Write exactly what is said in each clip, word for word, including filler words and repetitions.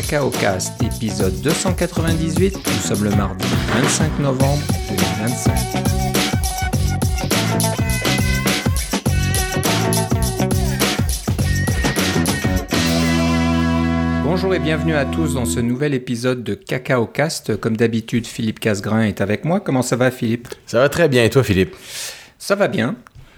CacaoCast, épisode deux cent quatre-vingt-dix-huit. Nous sommes le mardi vingt-cinq novembre deux mille vingt-cinq. Bonjour et bienvenue à tous dans ce nouvel épisode de CacaoCast. Comme d'habitude, Philippe Casgrain est avec moi. Comment ça va, Philippe? Ça va très bien. Et toi, Philippe? Ça va bien.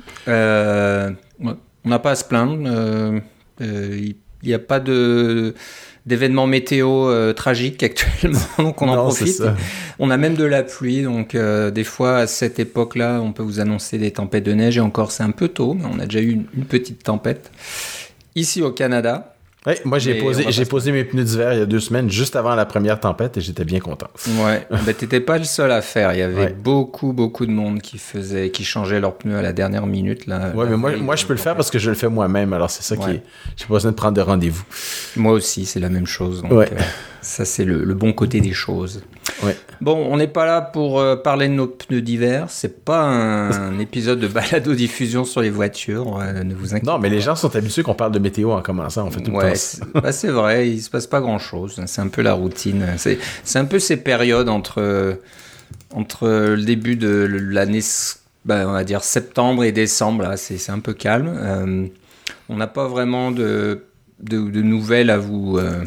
Euh, on n'a pas à se plaindre. Euh, euh, il n'y a pas de, d'événements météo euh, tragiques actuellement, donc on en non, profite. On a même de la pluie, donc euh, des fois, à cette époque-là, on peut vous annoncer des tempêtes de neige. Et encore, c'est un peu tôt, mais on a déjà eu une, une petite tempête. Ici, au Canada... Oui, moi j'ai posé, j'ai posé mes pneus d'hiver il y a deux semaines, juste avant la première tempête, et j'étais bien content. Ouais, ben t'étais pas le seul à faire. Il y avait ouais. beaucoup, beaucoup de monde qui faisait, qui changeait leurs pneus à la dernière minute là. Ouais, mais moi, moi je peux le faire parce que je le fais moi-même. Alors c'est ça ouais. qui est. J'ai pas besoin de prendre de rendez-vous. Moi aussi, c'est la même chose. Donc, ouais. euh, ça c'est le, le bon côté des choses. Ouais. Bon, on n'est pas là pour euh, parler de nos pneus d'hiver. C'est pas un, un épisode de balado-diffusion sur les voitures. Euh, ne vous inquiétez pas. Non, mais les gens sont habitués qu'on parle de météo en commençant. On fait tout ouais, le temps. C'est, bah, c'est vrai. Il se passe pas grand-chose. C'est un peu la routine. C'est, c'est un peu ces périodes entre entre le début de l'année, bah, on va dire septembre et décembre. Là, c'est, c'est un peu calme. Euh, on n'a pas vraiment de de, de nouvelles à vous. Euh,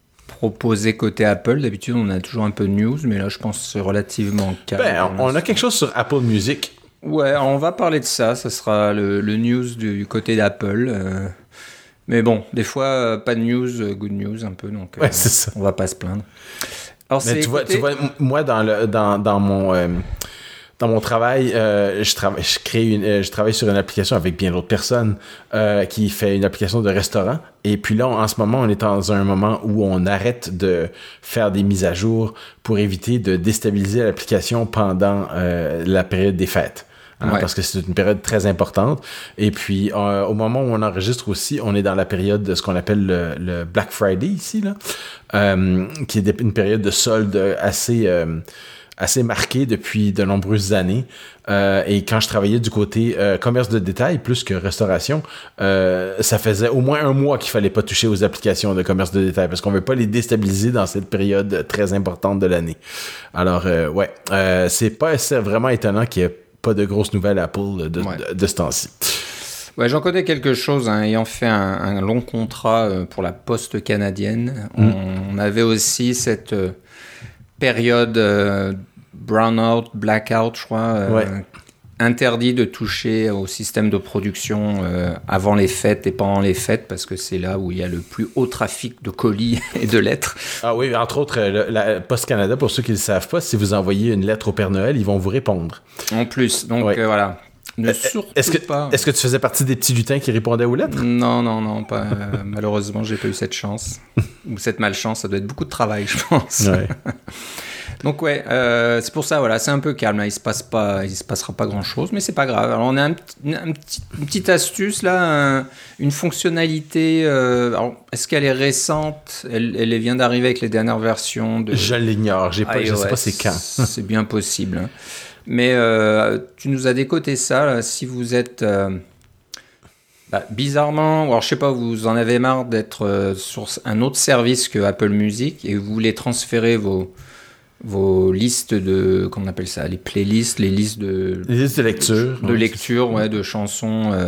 proposé côté Apple. D'habitude, on a toujours un peu de news, mais là, je pense que c'est relativement calme. Ben, on a quelque chose sur Apple Music. Ouais, on va parler de ça. Ça sera le, le news du côté d'Apple. Euh, mais bon, des fois, euh, pas de news, euh, good news un peu, donc euh, ouais, c'est ça. On va pas se plaindre. Alors, mais c'est tu, vois, côté... tu vois, moi, dans, le, dans, dans mon... Euh, Dans mon travail, euh, je, travaille, je, crée une, euh, je travaille sur une application avec bien d'autres personnes euh, qui fait une application de restaurant. Et puis là, en ce moment, on est dans un moment où on arrête de faire des mises à jour pour éviter de déstabiliser l'application pendant euh, la période des fêtes. Hein, ouais. Parce que c'est une période très importante. Et puis, euh, au moment où on enregistre aussi, on est dans la période de ce qu'on appelle le, le Black Friday ici, là, euh, qui est une période de solde assez... Euh, assez marqué depuis de nombreuses années. Euh, et quand je travaillais du côté euh, commerce de détail plus que restauration, euh, ça faisait au moins un mois qu'il fallait pas toucher aux applications de commerce de détail parce qu'on veut pas les déstabiliser dans cette période très importante de l'année. Alors, euh, ouais, euh, c'est pas c'est vraiment étonnant qu'il y ait pas de grosses nouvelles Apple de, ouais. de, de ce temps-ci. Ouais, j'en connais quelque chose, hein, ayant fait un, un long contrat euh, pour la Poste canadienne. Mm. On, on avait aussi cette... Euh, période euh, brownout, blackout, je crois, euh, ouais. interdit de toucher au système de production euh, avant les fêtes et pendant les fêtes, parce que c'est là où il y a le plus haut trafic de colis et de lettres. Ah oui, entre autres, le, la Poste Canada, pour ceux qui ne le savent pas, si vous envoyez une lettre au Père Noël, ils vont vous répondre. En plus, donc ouais. euh, voilà. Ne euh, surtout est-ce que, pas. Est-ce que tu faisais partie des petits lutins qui répondaient aux lettres? Non, non, non, pas. Euh, malheureusement, j'ai pas eu cette chance. Ou cette malchance, ça doit être beaucoup de travail, je pense. Ouais. Donc ouais, euh, c'est pour ça, voilà, c'est un peu calme. Là, il se passe pas, il se passera pas grand-chose, mais c'est pas grave. Alors on a un, un petit, une petite astuce là, un, une fonctionnalité. Euh, alors, est-ce qu'elle est récente? Elle, elle vient d'arriver avec les dernières versions de. Je l'ignore, j'ai pas, je sais pas c'est quand. C'est bien possible. Hein. Mais euh, tu nous as décoté ça. Là, si vous êtes euh, bah, bizarrement, alors je sais pas, vous en avez marre d'être euh, sur un autre service que Apple Music et vous voulez transférer vos vos listes de, comment on appelle ça, les playlists, les listes de... Les listes de lecture. De, de lecture, ouais, de chansons euh,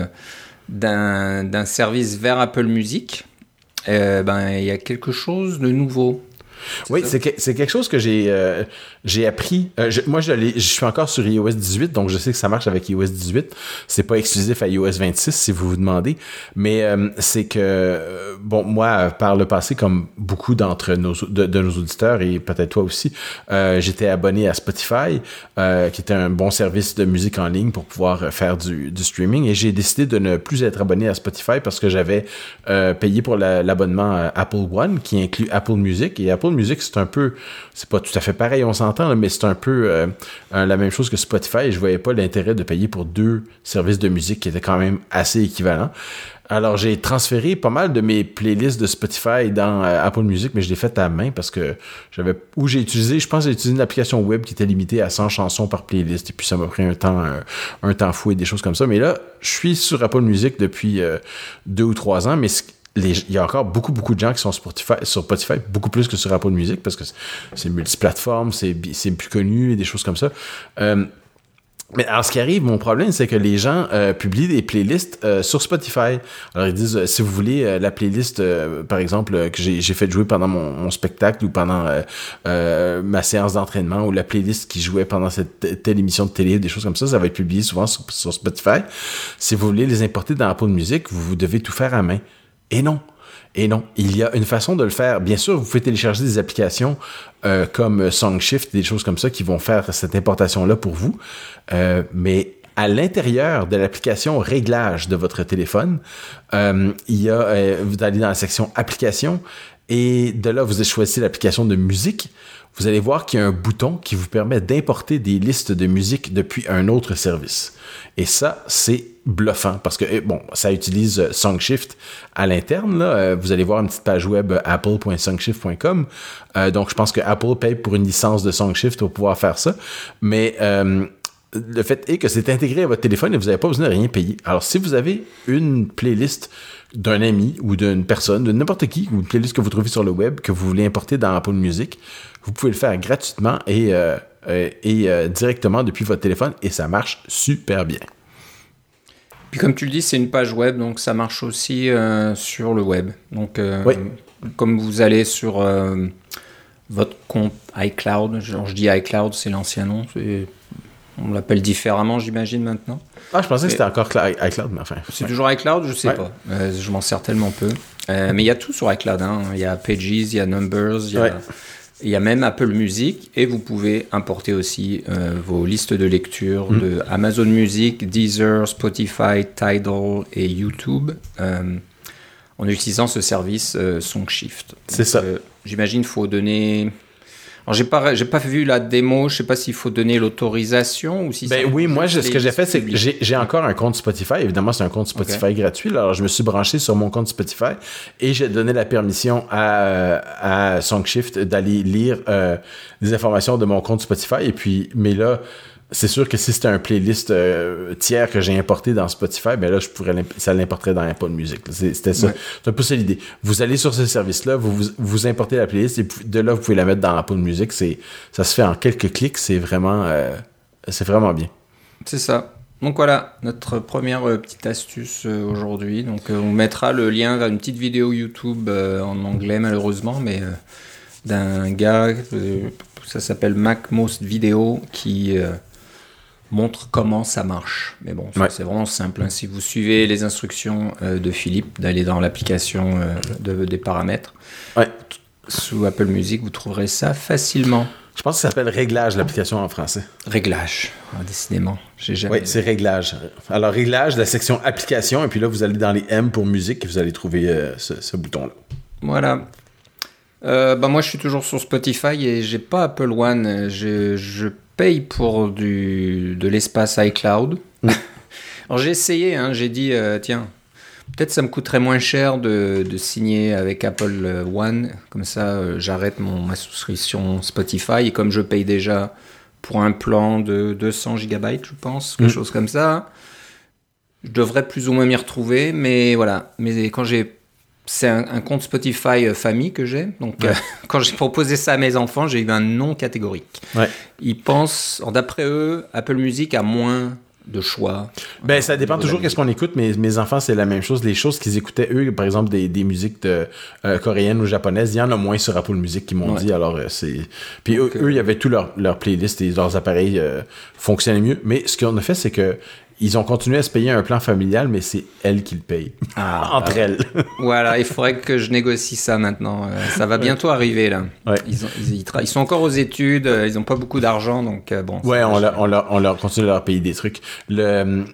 d'un, d'un service vers Apple Music. Euh, ben, il y a quelque chose de nouveau. C'est oui, ça? c'est, que, c'est quelque chose que j'ai, euh, j'ai appris. Euh, je, moi, je, je suis encore sur i O S dix-huit, donc je sais que ça marche avec i O S dix-huit. C'est pas exclusif à i O S vingt-six, si vous vous demandez. Mais euh, c'est que, euh, bon, moi, par le passé, comme beaucoup d'entre nos, de, de nos auditeurs, et peut-être toi aussi, euh, j'étais abonné à Spotify, euh, qui était un bon service de musique en ligne pour pouvoir faire du, du streaming. Et j'ai décidé de ne plus être abonné à Spotify parce que j'avais euh, payé pour la, l'abonnement Apple One, qui inclut Apple Music. Et Apple Music, c'est un peu, c'est pas tout à fait pareil, on s'entend, là, mais c'est un peu euh, la même chose que Spotify. Et je voyais pas l'intérêt de payer pour deux services de musique qui étaient quand même assez équivalents. Alors, j'ai transféré pas mal de mes playlists de Spotify dans euh, Apple Music, mais je l'ai fait à la main parce que j'avais, où j'ai utilisé, je pense que j'ai utilisé une application web qui était limitée à cent chansons par playlist, et puis ça m'a pris un temps, un, un temps fou et des choses comme ça. Mais là, je suis sur Apple Music depuis euh, deux ou trois ans, mais ce, les, il y a encore beaucoup, beaucoup de gens qui sont Spotify, sur Spotify, beaucoup plus que sur Apple Music, parce que c'est multiplateforme, c'est, c'est plus connu, et des choses comme ça. Euh, Mais alors, ce qui arrive, mon problème, c'est que les gens euh, publient des playlists euh, sur Spotify. Alors, ils disent, euh, si vous voulez euh, la playlist, euh, par exemple, euh, que j'ai, j'ai fait jouer pendant mon, mon spectacle ou pendant euh, euh, ma séance d'entraînement, ou la playlist qui jouait pendant cette telle émission de télé, des choses comme ça, ça va être publié souvent sur, sur Spotify. Si vous voulez les importer dans Apple Music, vous, vous devez tout faire à main. Et non. Et non, il y a une façon de le faire. Bien sûr, vous pouvez télécharger des applications euh, comme SongShift, des choses comme ça qui vont faire cette importation-là pour vous. Euh, mais à l'intérieur de l'application réglage de votre téléphone, euh, il y a, euh, vous allez dans la section applications et de là, vous choisissez l'application de musique. Vous allez voir qu'il y a un bouton qui vous permet d'importer des listes de musique depuis un autre service. Et ça, c'est bluffant parce que, bon, ça utilise SongShift à l'interne. Là. Vous allez voir une petite page web apple point songshift point com. Euh, donc, je pense que Apple paye pour une licence de SongShift pour pouvoir faire ça. Mais euh, le fait est que c'est intégré à votre téléphone et vous n'avez pas besoin de rien payer. Alors, si vous avez une playlist d'un ami ou d'une personne, de n'importe qui, ou une playlist que vous trouvez sur le web, que vous voulez importer dans Apple Music, vous pouvez le faire gratuitement et, euh, et euh, directement depuis votre téléphone et ça marche super bien. Puis comme tu le dis, c'est une page web, donc ça marche aussi euh, sur le web. Donc euh, oui. Comme vous allez sur euh, votre compte iCloud, genre je dis iCloud, c'est l'ancien nom, c'est... on l'appelle différemment, j'imagine, maintenant. Ah, je pensais et... que c'était encore iCloud, mais enfin... C'est ouais. toujours iCloud, je sais ouais. pas. Euh, je m'en sers tellement peu. Euh, mais il y a tout sur iCloud, hein. Il y a Pages, il y a Numbers, il y a... Ouais. Il y a même Apple Music et vous pouvez importer aussi euh, vos listes de lecture mmh. de Amazon Music, Deezer, Spotify, Tidal et YouTube euh, en utilisant ce service euh, SongShift. C'est Donc, ça. Euh, j'imagine qu'il faut donner... Alors, j'ai pas, j'ai pas vu la démo, je sais pas s'il faut donner l'autorisation ou si ben oui, moi, je, ce que j'ai fait, c'est que j'ai, j'ai encore un compte Spotify. Évidemment, c'est un compte Spotify okay. gratuit. Là. Alors, je me suis branché sur mon compte Spotify et j'ai donné la permission à, à SongShift d'aller lire euh, des informations de mon compte Spotify. Et puis, mais là, c'est sûr que si c'était un playlist euh, tiers que j'ai importé dans Spotify, ben là, je pourrais ça l'importerait dans Apple Music. C'est, c'était ça. Ouais. C'est un peu ça l'idée. Vous allez sur ce service-là, vous, vous, vous importez la playlist et de là, vous pouvez la mettre dans Apple Music. C'est, ça se fait en quelques clics. C'est vraiment, euh, c'est vraiment bien. C'est ça. Donc voilà, notre première euh, petite astuce euh, aujourd'hui. Donc euh, on mettra le lien vers une petite vidéo YouTube euh, en anglais, malheureusement, mais euh, d'un gars, euh, ça s'appelle MacMost Video, qui... Euh, montre comment ça marche. Mais bon, ouais. c'est vraiment simple. Hein. Si vous suivez les instructions euh, de Philippe, d'aller dans l'application euh, de, des paramètres, ouais. sous Apple Music, vous trouverez ça facilement. Je pense que ça s'appelle Réglage, l'application en français. Réglage, ah, décidément. J'ai jamais... Oui, c'est Réglage. Alors, Réglage, la section Application, et puis là, vous allez dans les M pour musique, et vous allez trouver euh, ce, ce bouton-là. Voilà. Euh, bah moi, je suis toujours sur Spotify et j'ai pas Apple One. Je... je paye pour du, de l'espace iCloud. Mm. Alors j'ai essayé, hein, j'ai dit, euh, tiens, peut-être ça me coûterait moins cher de, de signer avec Apple One, comme ça euh, j'arrête mon, ma souscription Spotify, et comme je paye déjà pour un plan de deux cents gigabytes, je pense, quelque mm. chose comme ça, je devrais plus ou moins m'y retrouver, mais voilà, mais quand j'ai... C'est un, un compte Spotify euh, famille que j'ai. Donc, ouais. euh, quand j'ai proposé ça à mes enfants, j'ai eu un non catégorique. Ouais. Ils pensent, d'après eux, Apple Music a moins de choix. Ben, ça dépend toujours qu'est-ce qu'on écoute, mais mes enfants, c'est la même chose. Les choses qu'ils écoutaient, eux, par exemple, des, des musiques de, euh, coréennes ou japonaises, il y en a moins sur Apple Music qui m'ont ouais. dit. Alors, euh, c'est... Puis Donc, eux, euh... eux, il y avait tous leurs leur playlists et leurs appareils euh, fonctionnaient mieux. Mais ce qu'on a fait, c'est que ils ont continué à se payer un plan familial, mais c'est elles qui le payent. Ah, entre ah, elles. Voilà, il faudrait que je négocie ça maintenant. Euh, ça va bientôt arriver, là. Ouais. Ils, ont, ils, ils, tra- ils sont encore aux études, euh, ils n'ont pas beaucoup d'argent, donc euh, bon. Ouais, on leur, on, leur, on leur continue à leur payer des trucs. Le...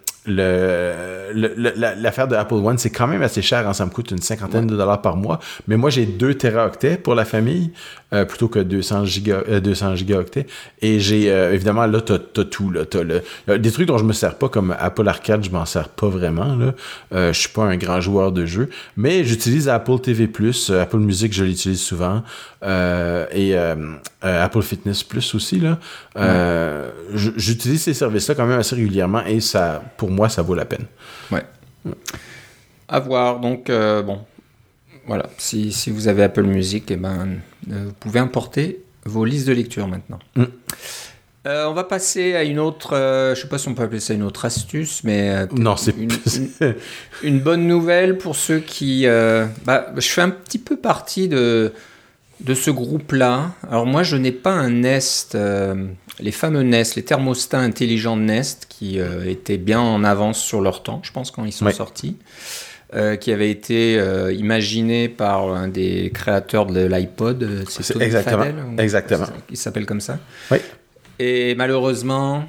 Le, le, le, l'affaire de Apple One, c'est quand même assez cher, hein, ça me coûte une cinquantaine ouais. de dollars par mois, mais moi j'ai deux téraoctets pour la famille, euh, plutôt que deux cents giga, euh, deux cents gigaoctets, et j'ai, euh, évidemment, là, t'as, t'as tout, là, t'as le, euh, des trucs dont je me sers pas, comme Apple Arcade, je m'en sers pas vraiment, là, euh, je suis pas un grand joueur de jeux, mais j'utilise Apple T V plus, euh, Apple Music, je l'utilise souvent, euh, et euh, euh, Apple Fitness Plus aussi, là, euh, ouais. j'utilise ces services-là quand même assez régulièrement, et ça, pour moi, ça vaut la peine. Ouais. À voir. Donc, euh, bon, voilà, si, si vous avez Apple Music, eh ben, euh, vous pouvez importer vos listes de lecture maintenant. Mm. Euh, on va passer à une autre, euh, je ne sais pas si on peut appeler ça une autre astuce, mais euh, non, c'est une, une, une bonne nouvelle pour ceux qui... Euh, bah, je fais un petit peu partie de, de ce groupe-là. Alors moi, je n'ai pas un Nest, euh, les fameux Nest, les thermostats intelligents de Nest, qui euh, étaient bien en avance sur leur temps, je pense, quand ils sont ouais. sortis, euh, qui avaient été euh, imaginés par un des créateurs de l'iPod, c'est, c'est Tony exactement, Fadell, ou, exactement. Il s'appelle comme ça. Oui. Et malheureusement...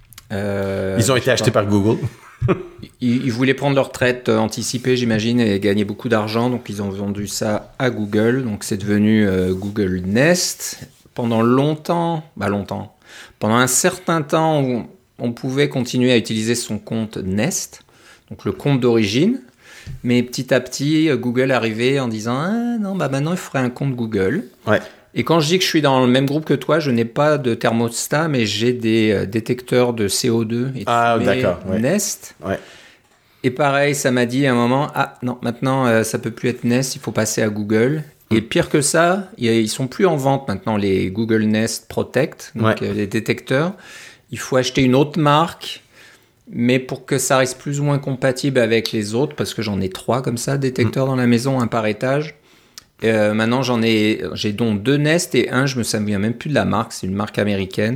Euh, ils ont été achetés par Google. ils, ils voulaient prendre leur retraite anticipée, j'imagine, et gagner beaucoup d'argent. Donc, ils ont vendu ça à Google. Donc, c'est devenu euh, Google Nest. Pendant longtemps, bah longtemps, pendant un certain temps, on, on pouvait continuer à utiliser son compte Nest, donc le compte d'origine. Mais petit à petit, Google arrivait en disant « Ah non, bah maintenant, il faudrait un compte Google. » Ouais. Et quand je dis que je suis dans le même groupe que toi, je n'ai pas de thermostat, mais j'ai des euh, détecteurs de C O deux et de ah, d'accord, ouais. Nest. Ouais. Et pareil, ça m'a dit à un moment, ah non, maintenant euh, ça peut plus être Nest, il faut passer à Google. Mm. Et pire que ça, ils sont plus en vente maintenant, les Google Nest Protect, donc ouais. euh, les détecteurs. Il faut acheter une autre marque, mais pour que ça reste plus ou moins compatible avec les autres, parce que j'en ai trois comme ça, détecteurs mm. dans la maison, un par étage. Euh, maintenant, j'en ai, j'ai donc deux Nest et un, je me souviens même plus de la marque, c'est une marque américaine.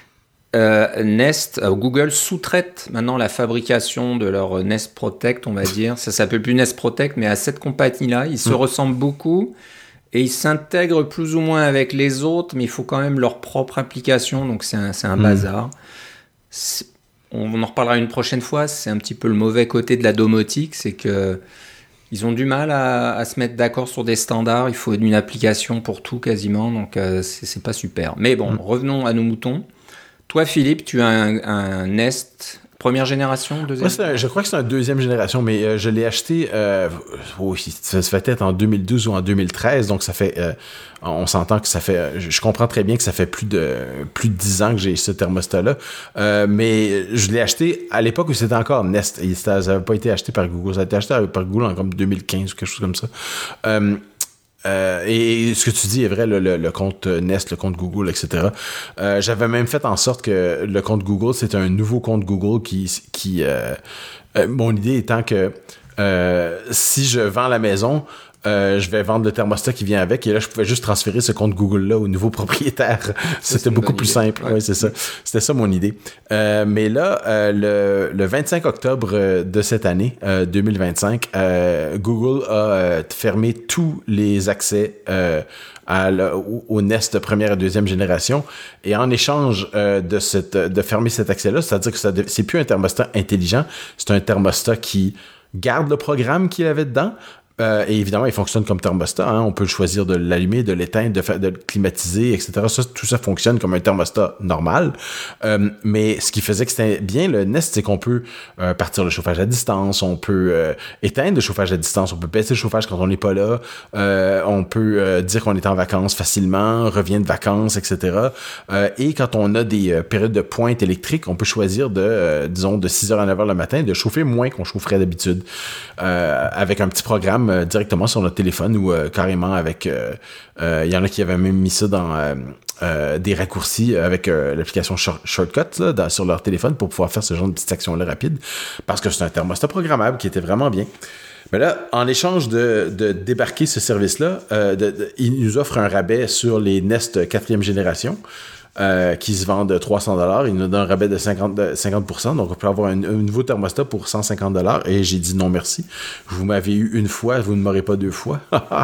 Euh, Nest, euh, Google sous-traite maintenant la fabrication de leur Nest Protect, on va dire. Ça s'appelle plus Nest Protect, mais à cette compagnie-là, ils se mmh. ressemblent beaucoup et ils s'intègrent plus ou moins avec les autres, mais il faut quand même leur propre application, donc c'est un, c'est un mmh. bazar. C'est, on en reparlera une prochaine fois, c'est un petit peu le mauvais côté de la domotique, c'est que ils ont du mal à, à se mettre d'accord sur des standards. Il faut une application pour tout quasiment, donc euh, c'est, c'est pas super. Mais bon, mmh. revenons à nos moutons. Toi, Philippe, tu as un, un Nest première génération, deuxième Moi, c'est un, je crois que c'est une deuxième génération, mais euh, je l'ai acheté, euh, oh, ça se fait peut-être en deux mille douze ou en deux mille treize, donc ça fait, euh, on s'entend que ça fait, je comprends très bien que ça fait plus de plus de dix ans que j'ai ce thermostat-là, euh, mais je l'ai acheté à l'époque où c'était encore Nest, et ça n'avait pas été acheté par Google, ça a été acheté par Google en comme deux mille quinze ou quelque chose comme ça. Euh, Euh, et, et ce que tu dis est vrai, le, le, le compte Nest, le compte Google, et cetera. Euh, j'avais même fait en sorte que le compte Google, c'est un nouveau compte Google qui... qui euh, euh, mon idée étant que euh, si je vends la maison, euh, je vais vendre le thermostat qui vient avec, et là, je pouvais juste transférer ce compte Google-là au nouveau propriétaire. Ça, C'était beaucoup plus idée. simple. Ouais. Oui, c'est ça. C'était ça mon idée. Euh, mais là, euh, le, le vingt-cinq octobre de cette année, euh, deux mille vingt-cinq, euh, Google a euh, fermé tous les accès euh, à le, au Nest de première et deuxième génération. Et en échange euh, de, cette, de fermer cet accès-là, c'est-à-dire que ça, c'est plus un thermostat intelligent, c'est un thermostat qui garde le programme qu'il avait dedans. Euh, et évidemment, il fonctionne comme thermostat. Hein. On peut choisir de l'allumer, de l'éteindre, de, fa- de le climatiser, et cetera. Ça, tout ça fonctionne comme un thermostat normal. Euh, mais ce qui faisait que c'était bien le Nest, c'est qu'on peut euh, partir le chauffage à distance, on peut euh, éteindre le chauffage à distance, on peut baisser le chauffage quand on n'est pas là, euh, on peut euh, dire qu'on est en vacances facilement, revient de vacances, et cetera. Euh, et quand on a des euh, périodes de pointe électrique, on peut choisir de, euh, disons, de six heures à neuf heures le matin, de chauffer moins qu'on chaufferait d'habitude euh, avec un petit programme euh, directement sur notre téléphone ou euh, carrément avec... Il euh, euh, y en a qui avaient même mis ça dans euh, euh, des raccourcis avec euh, l'application Short, Shortcut là, dans, sur leur téléphone pour pouvoir faire ce genre de petites actions-là rapides parce que c'est un thermostat programmable qui était vraiment bien. Mais là, en échange de, de débarquer ce service-là, euh, de, de, ils nous offrent un rabais sur les Nest quatrième génération. Euh, qui se vendent trois cents dollars. Il nous donne un rabais de cinquante pour cent. Donc, on peut avoir un, un nouveau thermostat pour cent cinquante dollars. Et j'ai dit non, merci. Vous m'avez eu une fois, vous ne m'aurez pas deux fois.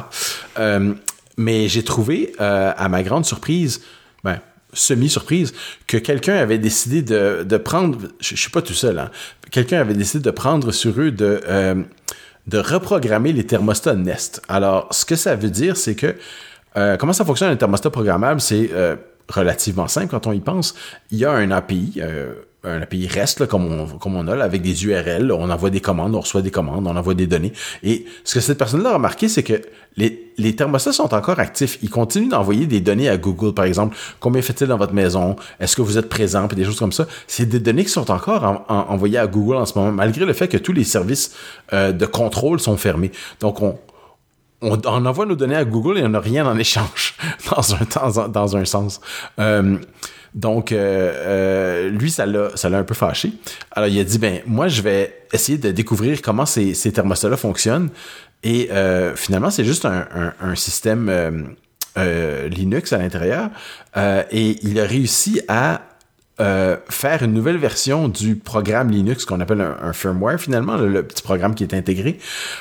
euh, mais j'ai trouvé, euh, à ma grande surprise, ben, semi-surprise, que quelqu'un avait décidé de, de prendre... Je ne suis pas tout seul, hein. Quelqu'un avait décidé de prendre sur eux de... Euh, de reprogrammer les thermostats Nest. Alors, ce que ça veut dire, c'est que... Euh, comment ça fonctionne un thermostat programmable? C'est... Euh, relativement simple quand on y pense. Il y a un A P I, euh, un A P I REST, là, comme, on, comme on a, là, avec des U R L. On envoie des commandes, on reçoit des commandes, on envoie des données. Et ce que cette personne-là a remarqué, c'est que les, les thermostats sont encore actifs. Ils continuent d'envoyer des données à Google, par exemple. Combien fait-il dans votre maison? Est-ce que vous êtes présent? Puis des choses comme ça. C'est des données qui sont encore en, en, envoyées à Google en ce moment, malgré le fait que tous les services euh, de contrôle sont fermés. Donc, on on, on envoie nos données à Google et on n'a rien en échange, dans un, dans, dans un sens. Euh, donc, euh, euh, lui, ça l'a, ça l'a un peu fâché. Alors, il a dit, ben, moi, je vais essayer de découvrir comment ces, ces thermostats-là fonctionnent. Et euh, finalement, c'est juste un, un, un système euh, euh, Linux à l'intérieur. Euh, et il a réussi à euh, faire une nouvelle version du programme Linux qu'on appelle un, un firmware, finalement, le, le petit programme qui est intégré,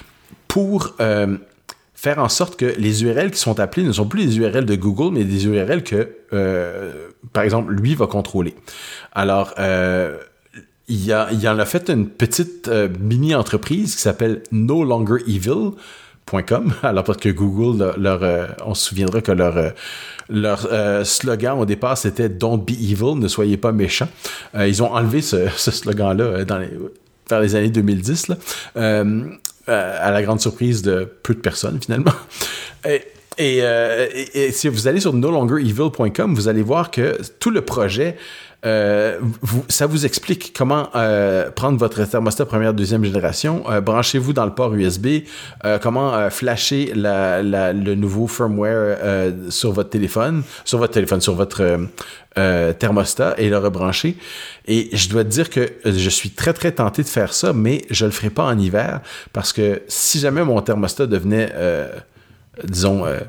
pour euh, faire en sorte que les U R L qui sont appelées ne sont plus les U R L de Google, mais des U R L que, euh, par exemple, lui va contrôler. Alors, euh, il, a, il en a fait une petite euh, mini-entreprise qui s'appelle no longer evil point com. Alors, parce que Google, leur, leur, euh, on se souviendra que leur, euh, leur euh, slogan au départ, c'était « Don't be evil », ne soyez pas méchants. Euh, ils ont enlevé ce, ce slogan-là dans les, vers les années deux mille dix, là. Euh, Euh, à la grande surprise de peu de personnes, finalement. Et, et, euh, et, et si vous allez sur no longer evil point com, vous allez voir que tout le projet, euh, vous, ça vous explique comment euh, prendre votre thermostat première, deuxième génération, euh, branchez-vous dans le port U S B, euh, comment euh, flasher la, la, le nouveau firmware euh, sur votre téléphone, sur votre téléphone, sur votre euh, euh, thermostat et le rebrancher. Et je dois te dire que je suis très, très tenté de faire ça, mais je le ferai pas en hiver parce que si jamais mon thermostat devenait, euh, disons, euh,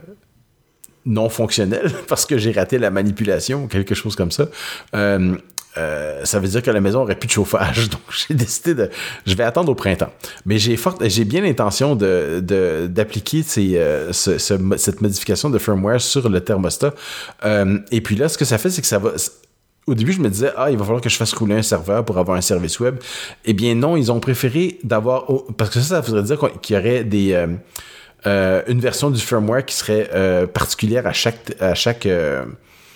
non fonctionnel parce que j'ai raté la manipulation ou quelque chose comme ça, euh, euh, ça veut dire que la maison aurait plus de chauffage. Donc, j'ai décidé de... Je vais attendre au printemps. Mais j'ai fort, j'ai bien l'intention de, de, d'appliquer ces, euh, ce, ce, cette modification de firmware sur le thermostat. Euh, et puis là, ce que ça fait, c'est que ça va... Au début, je me disais, ah, il va falloir que je fasse rouler un serveur pour avoir un service web. Eh bien, non, ils ont préféré d'avoir... Parce que ça, ça voudrait dire qu'il y aurait des... Euh, Euh, une version du firmware qui serait euh, particulière à chaque, à chaque euh,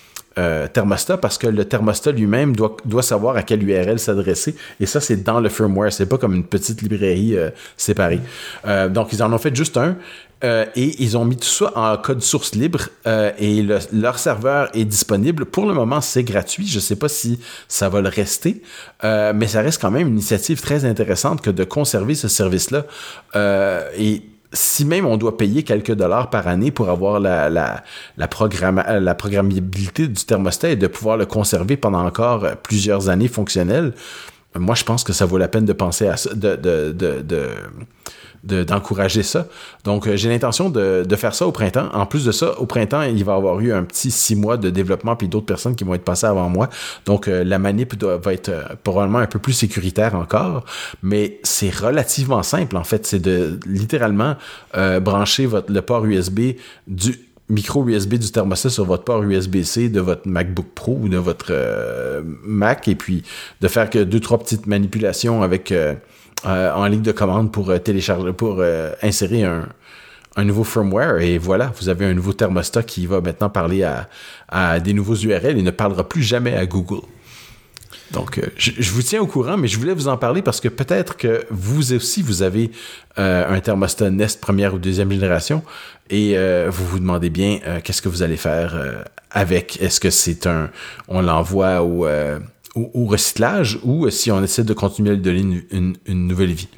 euh, thermostat parce que le thermostat lui-même doit, doit savoir à quelle U R L s'adresser et ça, c'est dans le firmware. C'est pas comme une petite librairie euh, séparée. Euh, donc, ils en ont fait juste un euh, et ils ont mis tout ça en code source libre euh, et le, leur serveur est disponible. Pour le moment, c'est gratuit. Je sais pas si ça va le rester, euh, mais ça reste quand même une initiative très intéressante que de conserver ce service-là. Euh, et si même on doit payer quelques dollars par année pour avoir la, la, la, programma- la programmabilité du thermostat et de pouvoir le conserver pendant encore plusieurs années fonctionnel, moi, je pense que ça vaut la peine de penser à ça, de, de, de, de, de, d'encourager ça. Donc, j'ai l'intention de, de faire ça au printemps. En plus de ça, au printemps, il va y avoir eu un petit six mois de développement puis d'autres personnes qui vont être passées avant moi. Donc, euh, la manip doit, va être euh, probablement un peu plus sécuritaire encore, mais c'est relativement simple, en fait. C'est de littéralement euh, brancher votre, le port U S B du micro U S B du thermostat sur votre port U S B-C de votre MacBook Pro ou de votre euh, Mac et puis de faire que deux, trois petites manipulations avec... Euh, Euh, en ligne de commande pour euh, télécharger, pour euh, insérer un, un nouveau firmware et voilà, vous avez un nouveau thermostat qui va maintenant parler à, à des nouveaux U R L et ne parlera plus jamais à Google. Donc, euh, je, je vous tiens au courant, mais je voulais vous en parler parce que peut-être que vous aussi, vous avez euh, un thermostat Nest première ou deuxième génération et euh, vous vous demandez bien euh, qu'est-ce que vous allez faire euh, avec. Est-ce que c'est un... On l'envoie au... Euh, Au, au recyclage ou si on essaie de continuer à lui donner une, une, une nouvelle vie?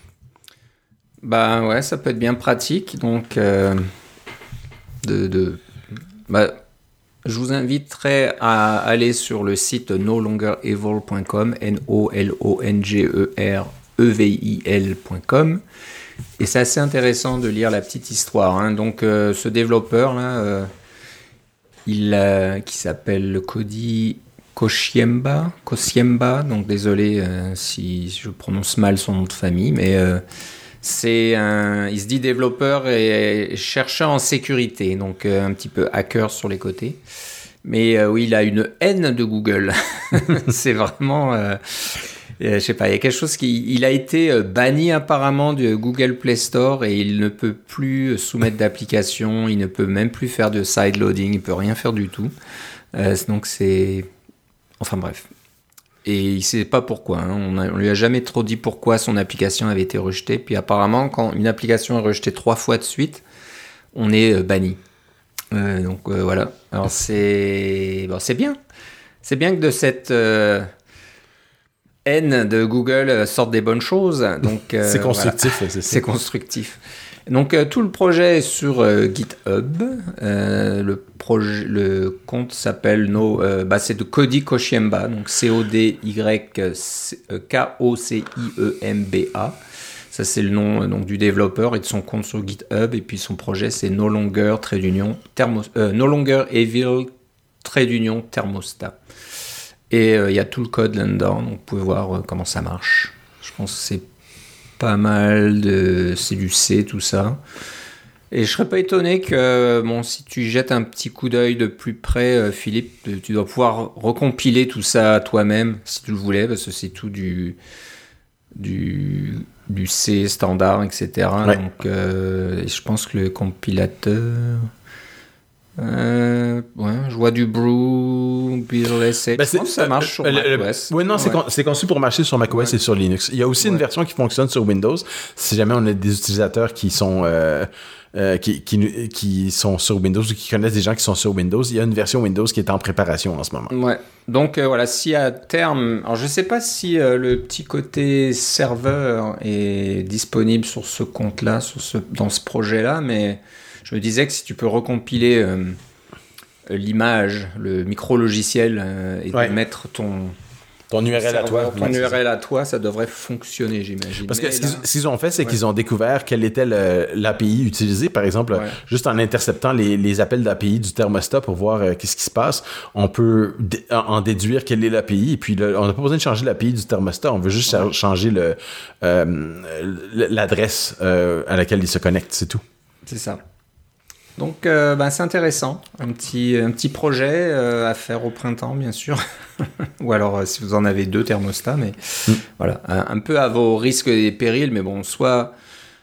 Bah ouais, ça peut être bien pratique. Donc, euh, de, de, bah, je vous inviterai à aller sur le site no longer evil point com, N O L O N G E R E V I L point com. Et c'est assez intéressant de lire la petite histoire. Hein. Donc, euh, ce développeur-là, euh, il, euh, qui s'appelle Cody... Kosciemba, Kosciemba, donc désolé euh, si je prononce mal son nom de famille, mais euh, c'est un, il se dit développeur et chercheur en sécurité, donc euh, un petit peu hacker sur les côtés. Mais euh, oui, il a une haine de Google. C'est vraiment, euh, euh, je sais pas, il y a quelque chose qui, il a été euh, banni apparemment du Google Play Store et il ne peut plus soumettre d'application, il ne peut même plus faire de sideloading, il peut rien faire du tout. Euh, donc c'est Enfin bref. Et il ne sait pas pourquoi. Hein. On ne lui a jamais trop dit pourquoi son application avait été rejetée. Puis apparemment, quand une application est rejetée trois fois de suite, on est euh, banni. Euh, donc euh, voilà. Alors c'est... Bon, c'est bien. C'est bien que de cette... Euh... N de Google sortent des bonnes choses. Donc, euh, c'est constructif, voilà. c'est ça. C'est constructif. Donc euh, tout le projet est sur euh, GitHub. Euh, le, projet, le compte s'appelle no, euh, bah, c'est de Cody Kociemba, donc C O D Y K O C I E M B A. Ça c'est le nom euh, donc du développeur et de son compte sur GitHub. Et puis son projet c'est No Longer trait d'union thermos, euh, No Longer Evil trait d'union thermostat. Et il euh, y a tout le code là-dedans, donc vous pouvez voir euh, comment ça marche. Je pense que c'est pas mal de... c'est du C, tout ça. Et je serais pas étonné que, bon, si tu jettes un petit coup d'œil de plus près, euh, Philippe, tu dois pouvoir recompiler tout ça toi-même, si tu le voulais, parce que c'est tout du... du, du C standard, et cetera. Ouais. Donc, euh, je pense que le compilateur... Euh, ouais, je vois du Brew, Buildless. Ben je pense que ça marche sur euh, macOS. Oui, non, ouais. c'est, con, c'est conçu pour marcher sur macOS ouais. et sur Linux. Il y a aussi ouais. une version qui fonctionne sur Windows. Si jamais on a des utilisateurs qui sont euh, euh, qui, qui, qui sont sur Windows ou qui connaissent des gens qui sont sur Windows, il y a une version Windows qui est en préparation en ce moment. Ouais. Donc euh, voilà, si à terme, alors je sais pas si euh, le petit côté serveur est disponible sur ce compte-là, sur ce, dans ce projet-là, mais je me disais que si tu peux recompiler euh, l'image, le micro-logiciel euh, et ouais. mettre ton, ton U R L serveur, à toi, ton U R L à toi, ça devrait fonctionner, j'imagine. Parce que Mais ce, là... qu'ils, ce qu'ils ont fait, c'est ouais. qu'ils ont découvert quelle était le, l'A P I utilisée, par exemple, ouais. juste en interceptant les, les appels d'A P I du thermostat pour voir euh, qu'est-ce qui se passe. On peut d- en déduire quelle est l'A P I, et puis le, on n'a pas besoin de changer l'A P I du thermostat, on veut juste ouais. changer le, euh, l'adresse euh, à laquelle il se connecte, c'est tout. C'est ça. Donc, euh, bah, c'est intéressant. Un petit, un petit projet euh, à faire au printemps, bien sûr. Ou alors, euh, si vous en avez deux thermostats. Mais mm. voilà, un, un peu à vos risques et périls. Mais bon, soit,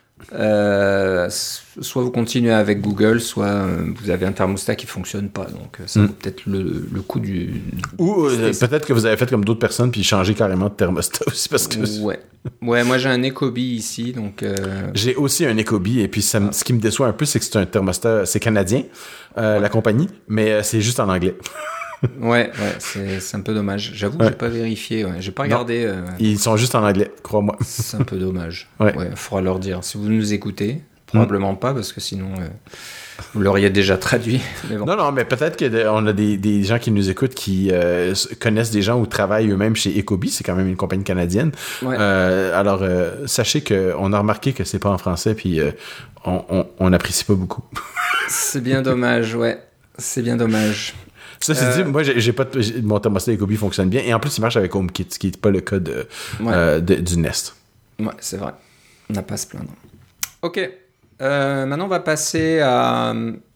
euh, soit vous continuez avec Google, soit euh, vous avez un thermostat qui ne fonctionne pas. Donc, ça mm. vaut peut-être le, le coup du... Ou euh, peut-être que vous avez fait comme d'autres personnes puis changé carrément de thermostat aussi. Parce que... Ouais. Ouais, moi j'ai un Ecobee ici, donc... Euh... J'ai aussi un Ecobee, et puis ça, ah. ce qui me déçoit un peu, c'est que c'est un thermostat, c'est canadien, euh, ouais. la compagnie, mais euh, c'est juste en anglais. ouais, ouais, c'est, c'est un peu dommage. J'avoue que ouais. j'ai pas vérifié, ouais. j'ai pas regardé. Euh... Ils sont juste en anglais, crois-moi. C'est un peu dommage. Ouais. Ouais, faudra leur dire. Si vous nous écoutez, probablement mm. pas, parce que sinon... Euh... Vous l'auriez déjà traduit. Mais bon. Non, non, mais peut-être qu'on a des, des gens qui nous écoutent qui euh, connaissent des gens ou travaillent eux-mêmes chez Ecobee. C'est quand même une compagnie canadienne. Ouais. Euh, alors, euh, sachez qu'on a remarqué que c'est pas en français, puis euh, on n'apprécie pas beaucoup. C'est bien dommage, ouais. C'est bien dommage. Ça, c'est euh... dit, moi, j'ai, j'ai pas de, j'ai, mon thermostat Ecobee fonctionne bien. Et en plus, il marche avec HomeKit, ce qui n'est pas le cas de, ouais. euh, de, du Nest. Ouais, c'est vrai. On n'a pas à se plaindre. OK. Euh, maintenant, on va passer à...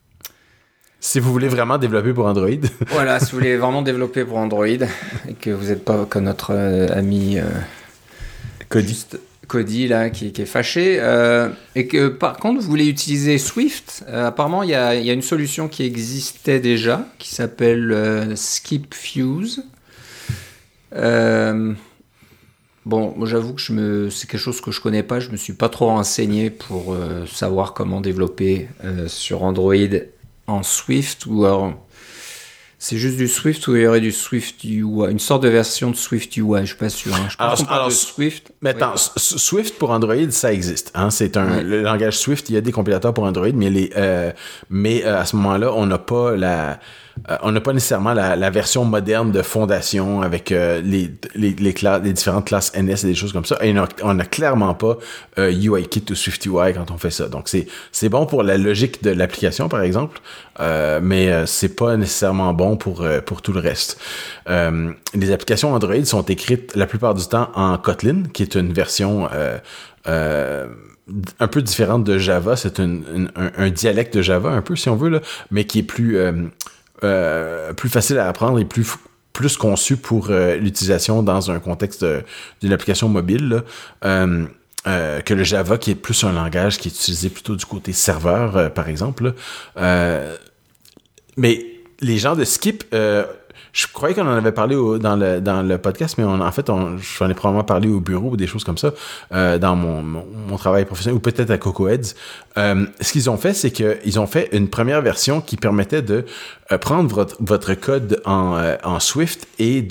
Si vous voulez vraiment développer pour Android. Voilà, si vous voulez vraiment développer pour Android et que vous n'êtes pas comme notre euh, ami euh, Cody. Cody, là, qui, qui est fâché. Euh, et que, par contre, vous voulez utiliser Swift. Euh, apparemment, il y a, y a une solution qui existait déjà, qui s'appelle euh, SkipFuse. Euh... Bon, moi j'avoue que je me... c'est quelque chose que je connais pas, je me suis pas trop renseigné pour euh, savoir comment développer euh, sur Android en Swift, ou alors c'est juste du Swift ou il y aurait du Swift U I, une sorte de version de Swift U I, je suis pas sûr. Hein. Je pense alors, alors, de Swift. Mais attends, oui. Swift pour Android, ça existe. Hein? C'est un ouais. le langage Swift, il y a des compilateurs pour Android, mais les euh, mais euh, à ce moment-là, on n'a pas la Euh, on n'a pas nécessairement la, la version moderne de fondation avec euh, les, les, les, classes, les différentes classes N S et des choses comme ça. Et on n'a clairement pas euh, U I Kit ou Swift U I quand on fait ça. Donc, c'est, c'est bon pour la logique de l'application, par exemple, euh, mais euh, c'est pas nécessairement bon pour, euh, pour tout le reste. Euh, les applications Android sont écrites la plupart du temps en Kotlin, qui est une version... Euh, euh, un peu différente de Java. C'est une, une, un, un dialecte de Java, un peu, si on veut, là, mais qui est plus... Euh, Euh, plus facile à apprendre et plus plus conçu pour euh, l'utilisation dans un contexte de, d'une application mobile là, euh, euh, que le Java, qui est plus un langage qui est utilisé plutôt du côté serveur, euh, par exemple. Là. Euh, mais les gens de Skip, euh, je croyais qu'on en avait parlé au, dans le dans le podcast, mais on, en fait, on, j'en ai probablement parlé au bureau ou des choses comme ça euh, dans mon, mon, mon travail professionnel, ou peut-être à CocoHeads. Euh, ce qu'ils ont fait, c'est qu'ils ont fait une première version qui permettait de euh, prendre votre, votre code en, euh, en Swift et de le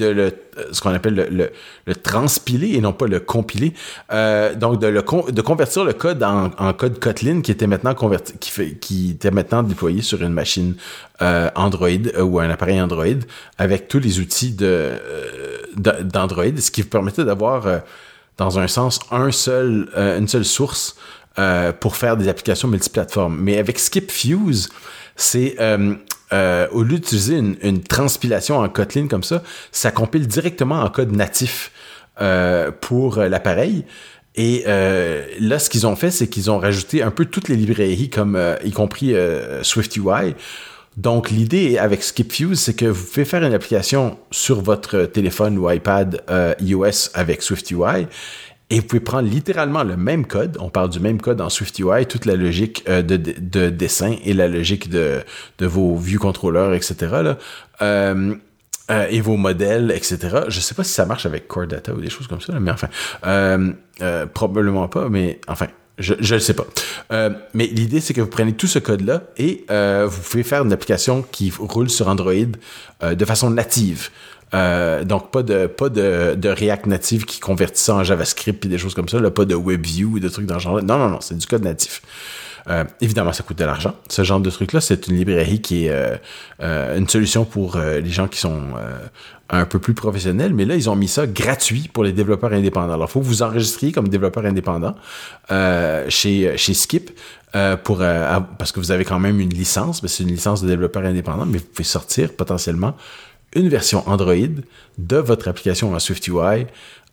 ce qu'on appelle le, le, le transpiler et non pas le compiler. Euh, donc, de, le con, de convertir le code en, en code Kotlin qui était maintenant converti, qui, fait, qui était maintenant déployé sur une machine euh, Android euh, ou un appareil Android avec tous les outils de, euh, de, d'Android, ce qui vous permettait d'avoir, euh, dans un sens, un seul, euh, une seule source euh, pour faire des applications multiplateformes. Mais avec SkipFuse, c'est... Euh, Euh, au lieu d'utiliser une, une transpilation en Kotlin comme ça, ça compile directement en code natif euh, pour euh, l'appareil. Et euh, là, ce qu'ils ont fait, c'est qu'ils ont rajouté un peu toutes les librairies, comme euh, y compris euh, SwiftUI. Donc, l'idée avec SkipFuse, c'est que vous pouvez faire une application sur votre téléphone ou iPad euh, iOS avec SwiftUI. Et vous pouvez prendre littéralement le même code, on parle du même code en SwiftUI, toute la logique euh, de, de, de dessin et la logique de, de vos view controllers, et cetera, là, euh, euh, et vos modèles, et cetera. Je sais pas si ça marche avec Core Data ou des choses comme ça, là, mais enfin, euh, euh, probablement pas, mais enfin, je ne le sais pas. Euh, mais l'idée, c'est que vous prenez tout ce code-là et euh, vous pouvez faire une application qui roule sur Android euh, de façon native. Euh, donc pas de pas de, de React native qui convertit ça en JavaScript et des choses comme ça, là, pas de WebView et de trucs dans ce genre-là. Non, non, non, c'est du code natif. Euh, évidemment, ça coûte de l'argent. Ce genre de truc-là, c'est une librairie qui est euh, euh, une solution pour euh, les gens qui sont euh, un peu plus professionnels, mais là, ils ont mis ça gratuit pour les développeurs indépendants. Alors, il faut que vous enregistriez comme développeur indépendant euh, chez, chez Skip, euh, pour, euh, parce que vous avez quand même une licence, mais c'est une licence de développeur indépendant, mais vous pouvez sortir potentiellement une version Android de votre application en SwiftUI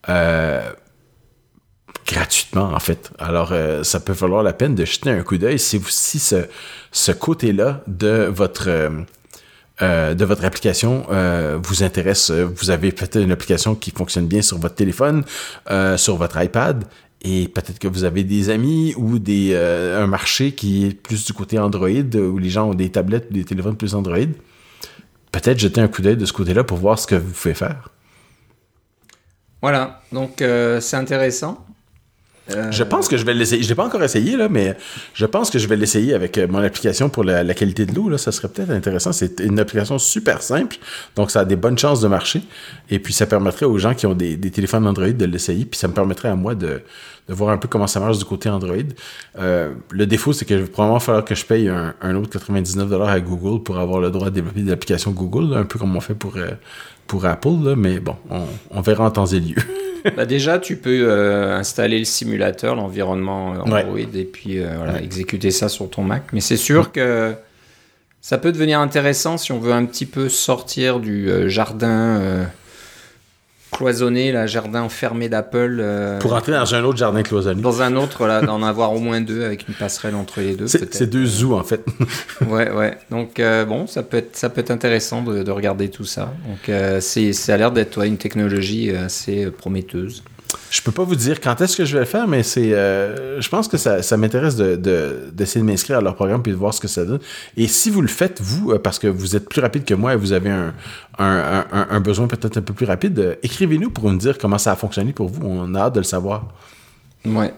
euh, gratuitement, en fait. Alors, euh, ça peut valoir la peine de jeter un coup d'œil si, vous, si ce, ce côté-là de votre, euh, euh, de votre application euh, vous intéresse. Vous avez peut-être une application qui fonctionne bien sur votre téléphone, euh, sur votre iPad, et peut-être que vous avez des amis ou des, euh, un marché qui est plus du côté Android, où les gens ont des tablettes ou des téléphones plus Android. Peut-être jeter un coup d'œil de ce côté-là pour voir ce que vous pouvez faire. Voilà, donc euh, c'est intéressant. Euh... Je pense que je vais l'essayer. Je ne l'ai pas encore essayé, là, mais je pense que je vais l'essayer avec mon application pour la, la qualité de l'eau. Là. Ça serait peut-être intéressant. C'est une application super simple, donc ça a des bonnes chances de marcher. Et puis, ça permettrait aux gens qui ont des, des téléphones Android de l'essayer. Puis, ça me permettrait à moi de, de voir un peu comment ça marche du côté Android. Euh, le défaut, c'est qu'il va probablement falloir que je paye un, un autre quatre-vingt-dix-neuf dollars à Google pour avoir le droit de développer des applications Google, là, un peu comme on fait pour, euh, pour Apple. Là. Mais bon, on, on verra en temps et lieu. Bah déjà, tu peux euh, installer le simulateur, l'environnement Android, ouais. et puis euh, voilà, ouais. exécuter ça sur ton Mac. Mais c'est sûr ouais. que ça peut devenir intéressant si on veut un petit peu sortir du euh, jardin euh, cloisonné, la jardin enfermé d'Apple. Euh, Pour entrer dans un autre jardin cloisonné. Dans un autre, là, d'en avoir au moins deux avec une passerelle entre les deux. C'est, c'est deux zoos, en fait. ouais, ouais. Donc, euh, bon, ça peut être, ça peut être intéressant de, de regarder tout ça. Donc, euh, c'est, ça a l'air d'être ouais, une technologie assez prometteuse. Je peux pas vous dire quand est-ce que je vais le faire, mais c'est, euh, je pense que ça, ça m'intéresse de, de, d'essayer de m'inscrire à leur programme puis de voir ce que ça donne. Et si vous le faites, vous, parce que vous êtes plus rapide que moi et vous avez un, un, un, un besoin peut-être un peu plus rapide, euh, écrivez-nous pour nous dire comment ça a fonctionné pour vous. On a hâte de le savoir. Ouais.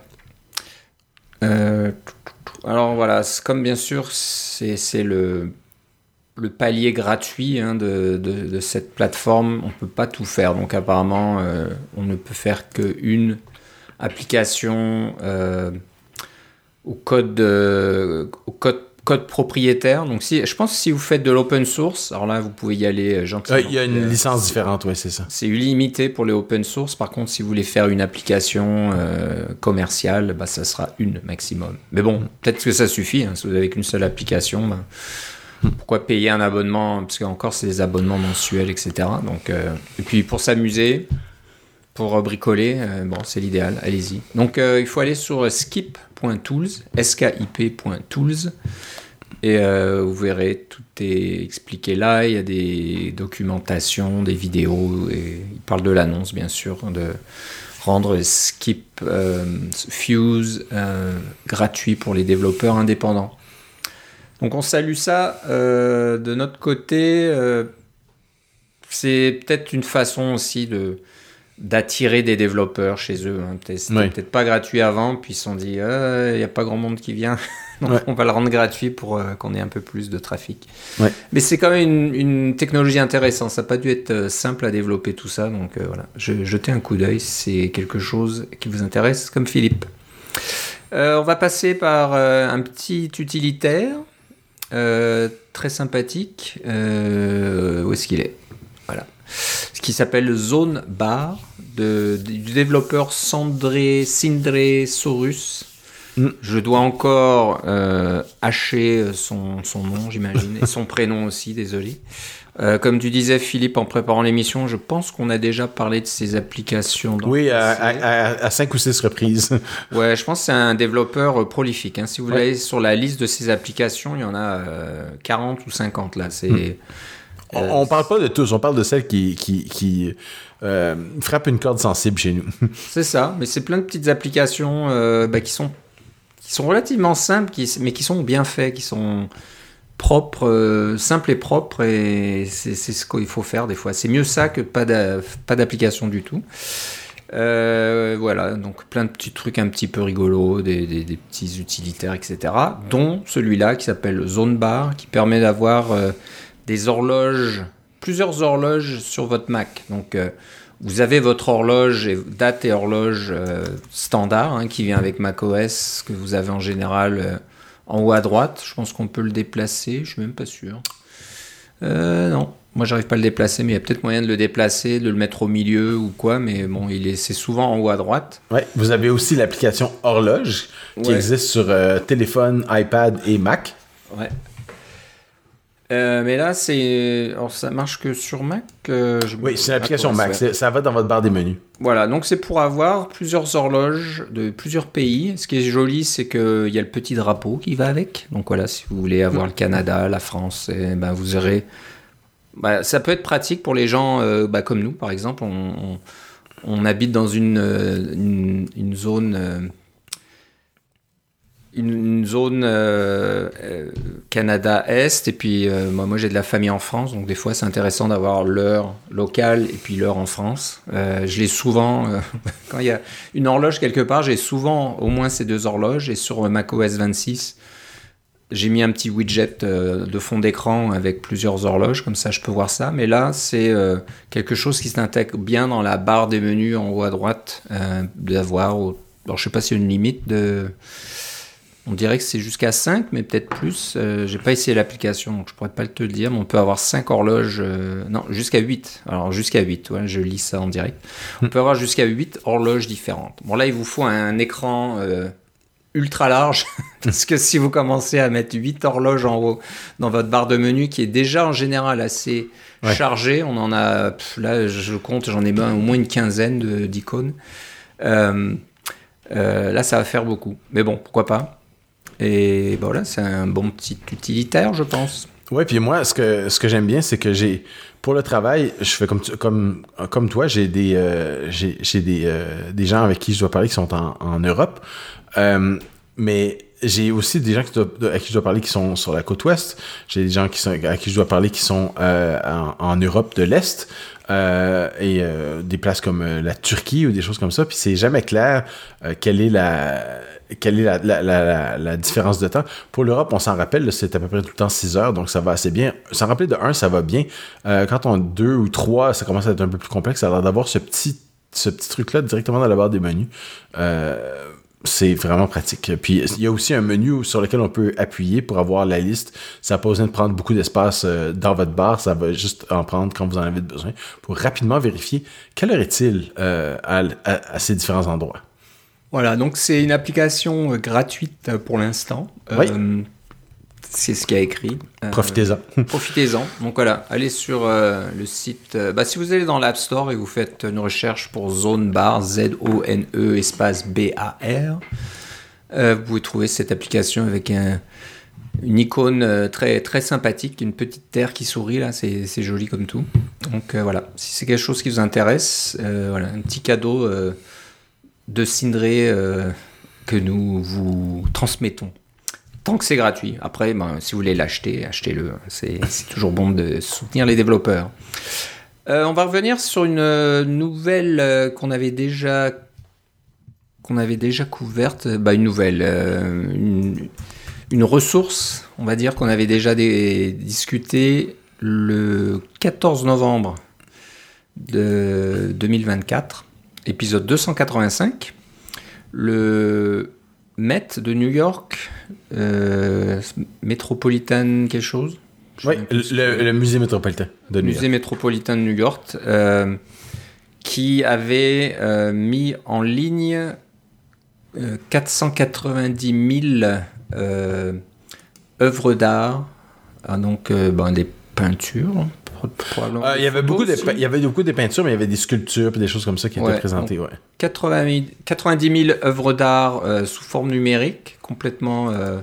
Euh, alors voilà, c'est comme bien sûr, c'est, c'est le... le palier gratuit hein, de, de, de cette plateforme, on ne peut pas tout faire. Donc apparemment, euh, on ne peut faire qu'une application euh, au code, de, au code, code propriétaire. Donc si, je pense que si vous faites de l'open source, alors là, vous pouvez y aller gentiment. Il euh, y a une euh, licence différente, oui, c'est ça. C'est illimité pour les open source. Par contre, si vous voulez faire une application euh, commerciale, bah, ça sera une maximum. Mais bon, peut-être que ça suffit. Hein, si vous n'avez qu'une seule application, bah, pourquoi payer un abonnement, parce qu'encore c'est des abonnements mensuels, et cetera. Donc, euh, et puis pour s'amuser, pour bricoler, euh, bon, c'est l'idéal, allez-y. Donc euh, il faut aller sur skip point tools, S K I P point tools, et euh, vous verrez, tout est expliqué là, il y a des documentations, des vidéos, et il parle de l'annonce bien sûr, de rendre Skip euh, Fuse euh, gratuit pour les développeurs indépendants. Donc on salue ça euh, de notre côté. Euh, c'est peut-être une façon aussi de, d'attirer des développeurs chez eux. Hein. C'était Oui. peut-être pas gratuit avant, puis ils se sont dit, il euh, n'y a pas grand monde qui vient, donc Ouais. on va le rendre gratuit pour euh, qu'on ait un peu plus de trafic. Ouais. Mais c'est quand même une, une technologie intéressante, ça n'a pas dû être euh, simple à développer tout ça, donc euh, voilà, je, jetez un coup d'œil si c'est quelque chose qui vous intéresse, comme Philippe. Euh, on va passer par euh, un petit utilitaire, euh, très sympathique, euh, où est-ce qu'il est ? Voilà. Ce qui s'appelle Zone Bar, de, du développeur Sandré, Sindré Saurus. Mm. Je dois encore euh, hacher son, son nom, j'imagine, et son prénom aussi, désolé. Euh, comme tu disais, Philippe, en préparant l'émission, je pense qu'on a déjà parlé de ces applications. Dans oui, à, à, à, à cinq ou six reprises. Ouais, je pense que c'est un développeur prolifique. Hein. Si vous ouais. l'avez sur la liste de ces applications, il y en a euh, quarante ou cinquante là. C'est... Mm. Euh, on ne parle pas de tous, on parle de celles qui, qui, qui euh, frappent une corde sensible chez nous. C'est ça, mais c'est plein de petites applications euh, bah, qui, sont, qui sont relativement simples, qui, mais qui sont bien faites, qui sont propres, euh, simples et propres, et c'est, c'est ce qu'il faut faire des fois. C'est mieux ça que pas, d'a, pas d'application du tout. Euh, voilà, donc plein de petits trucs un petit peu rigolos, des, des, des petits utilitaires, et cetera, dont celui-là qui s'appelle Zone Bar, qui permet d'avoir... Euh, des horloges, plusieurs horloges sur votre Mac. Donc, euh, vous avez votre horloge, et, date et horloge euh, standard, hein, qui vient avec macOS, que vous avez en général euh, en haut à droite. Je pense qu'on peut le déplacer, je suis même pas sûr. Euh, non, moi j'arrive pas à le déplacer, mais il y a peut-être moyen de le déplacer, de le mettre au milieu ou quoi, mais bon, il est, c'est souvent en haut à droite. Ouais, vous avez aussi l'application Horloge, qui ouais. existe sur euh, téléphone, iPad et Mac. Ouais. Euh, mais là, c'est... Alors, ça marche que sur Mac euh, je... Oui, c'est l'application Mac. C'est... Ça va dans votre barre des menus. Voilà, donc c'est pour avoir plusieurs horloges de plusieurs pays. Ce qui est joli, c'est qu'il y a le petit drapeau qui va avec. Donc voilà, si vous voulez avoir mmh. le Canada, la France, et ben, vous aurez... Bah, ça peut être pratique pour les gens euh, bah, comme nous, par exemple. On, on, on habite dans une, une, une zone... Euh, Une, une zone euh, euh, Canada-Est, et puis euh, moi, moi j'ai de la famille en France, donc des fois c'est intéressant d'avoir l'heure locale et puis l'heure en France. Euh, je l'ai souvent, euh, quand il y a une horloge quelque part, j'ai souvent au moins ces deux horloges, et sur macOS vingt-six, j'ai mis un petit widget euh, de fond d'écran avec plusieurs horloges, comme ça je peux voir ça, mais là c'est euh, quelque chose qui s'intègre bien dans la barre des menus en haut à droite, euh, d'avoir, alors je sais pas s'il y a une limite de... On dirait que c'est jusqu'à cinq, mais peut-être plus. Euh, j'ai pas essayé l'application, donc je pourrais pas te le dire, mais on peut avoir cinq horloges... Euh, non, jusqu'à huit. Alors, jusqu'à huit, ouais, je lis ça en direct. On peut avoir jusqu'à huit horloges différentes. Bon, là, il vous faut un écran euh, ultra large, parce que si vous commencez à mettre huit horloges en haut dans votre barre de menu, qui est déjà en général assez ouais. chargée, on en a... Pff, là, je compte, j'en ai ben, au moins une quinzaine de, d'icônes. Euh, euh, là, ça va faire beaucoup. Mais bon, pourquoi pas. Et ben voilà, c'est un bon petit utilitaire, je pense. Oui, puis moi, ce que, ce que j'aime bien, c'est que j'ai, pour le travail, je fais comme, comme, comme toi, j'ai des, euh, j'ai, j'ai des, euh, des gens avec qui je dois parler qui sont en, en Europe. Euh, mais j'ai aussi des gens qui doivent, à qui je dois parler qui sont sur la côte ouest. J'ai des gens qui sont, à qui je dois parler qui sont euh, en, en Europe de l'Est. Euh, et euh, des places comme euh, la Turquie ou des choses comme ça. Puis c'est jamais clair euh, quelle est la... Quelle est la, la, la, la, la différence de temps? Pour l'Europe, on s'en rappelle, là, c'est à peu près tout le temps six heures, donc ça va assez bien. S'en rappeler de un, ça va bien. Euh, quand on a deux ou trois, ça commence à être un peu plus complexe. Ça a l'air d'avoir ce petit, ce petit truc-là directement dans la barre des menus. Euh, c'est vraiment pratique. Puis il y a aussi un menu sur lequel on peut appuyer pour avoir la liste. Ça n'a pas besoin de prendre beaucoup d'espace euh, dans votre barre. Ça va juste en prendre quand vous en avez besoin pour rapidement vérifier quelle heure est-il euh, à, à, à ces différents endroits. Voilà, donc c'est une application euh, gratuite pour l'instant. Oui. Euh, c'est ce qu'il y a écrit. Euh, profitez-en. profitez-en. Donc voilà, allez sur euh, le site. Euh, bah, si vous allez dans l'App Store et vous faites une recherche pour Zone Bar, Z O N E espace B A R, euh, vous pouvez trouver cette application avec un, une icône euh, très, très sympathique, une petite terre qui sourit, là, c'est, c'est joli comme tout. Donc euh, voilà, si c'est quelque chose qui vous intéresse, euh, voilà, un petit cadeau... Euh, de Sindré euh, que nous vous transmettons. Tant que c'est gratuit. Après, ben, si vous voulez l'acheter, achetez-le. C'est, c'est toujours bon de soutenir les développeurs. Euh, on va revenir sur une euh, nouvelle euh, qu'on avait déjà qu'on avait déjà couverte. Bah, une nouvelle, euh, une, une ressource, on va dire, qu'on avait déjà des, discuté le quatorze novembre de deux mille vingt-quatre, épisode deux cent quatre-vingt-cinq. Le Met de New York, euh, Metropolitan quelque chose. Oui, le, le musée métropolitain de New York. Musée métropolitain de New York, euh, qui avait euh, mis en ligne euh, quatre cent quatre-vingt-dix mille euh, œuvres d'art, ah, donc euh, ben, des peintures. Euh, il y avait beaucoup de, il y avait beaucoup de peintures, mais il y avait des sculptures et des choses comme ça qui ouais, étaient présentées. Ouais. quatre-vingt-dix mille œuvres d'art euh, sous forme numérique, complètement euh,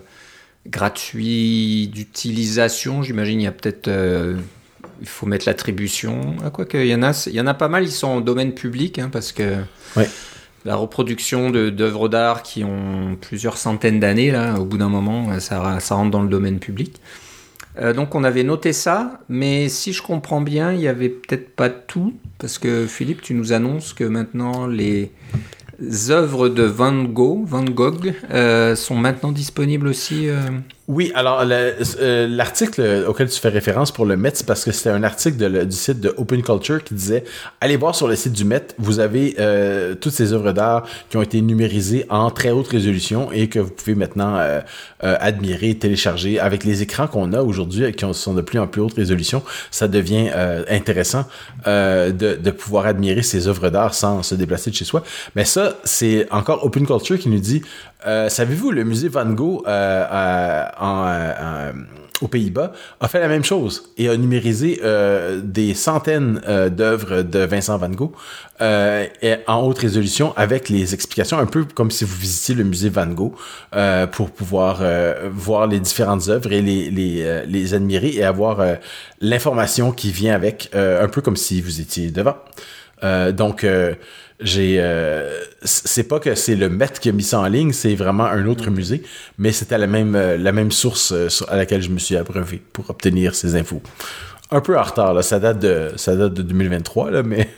gratuit d'utilisation. J'imagine il y a peut-être euh, il faut mettre l'attribution. Ah, quoi que il y en a, il y en a pas mal. Ils sont en domaine public hein, parce que ouais. la reproduction de, d'œuvres d'art qui ont plusieurs centaines d'années là, au bout d'un moment, ça, ça rentre dans le domaine public. Euh, donc on avait noté ça, mais si je comprends bien, il n'y avait peut-être pas tout, parce que Philippe, tu nous annonces que maintenant les œuvres de Van Gogh, Van Gogh euh, sont maintenant disponibles aussi. Euh... Oui, alors le, euh, l'article auquel tu fais référence pour le Met, c'est parce que c'était un article de, du site de Open Culture qui disait « Allez voir sur le site du Met, vous avez euh, toutes ces œuvres d'art qui ont été numérisées en très haute résolution et que vous pouvez maintenant euh, euh, admirer, télécharger. Avec les écrans qu'on a aujourd'hui, qui sont de plus en plus haute résolution, ça devient euh, intéressant euh, de, de pouvoir admirer ces œuvres d'art sans se déplacer de chez soi. Mais ça, c'est encore Open Culture qui nous dit euh, « Savez-vous, le musée Van Gogh euh, euh, En, euh, aux Pays-Bas, a fait la même chose et a numérisé euh, des centaines euh, d'œuvres de Vincent Van Gogh euh, en haute résolution avec les explications, un peu comme si vous visitiez le musée Van Gogh euh, pour pouvoir euh, voir les différentes œuvres et les, les, euh, les admirer et avoir euh, l'information qui vient avec, euh, un peu comme si vous étiez devant. Euh, donc, euh, j'ai euh, c'est pas que c'est le Met qui a mis ça en ligne, c'est vraiment un autre mmh. musée, mais c'était la même euh, la même source euh, à laquelle je me suis abreuvé pour obtenir ces infos. Un peu en retard là, ça date de ça date de deux mille vingt-trois là, mais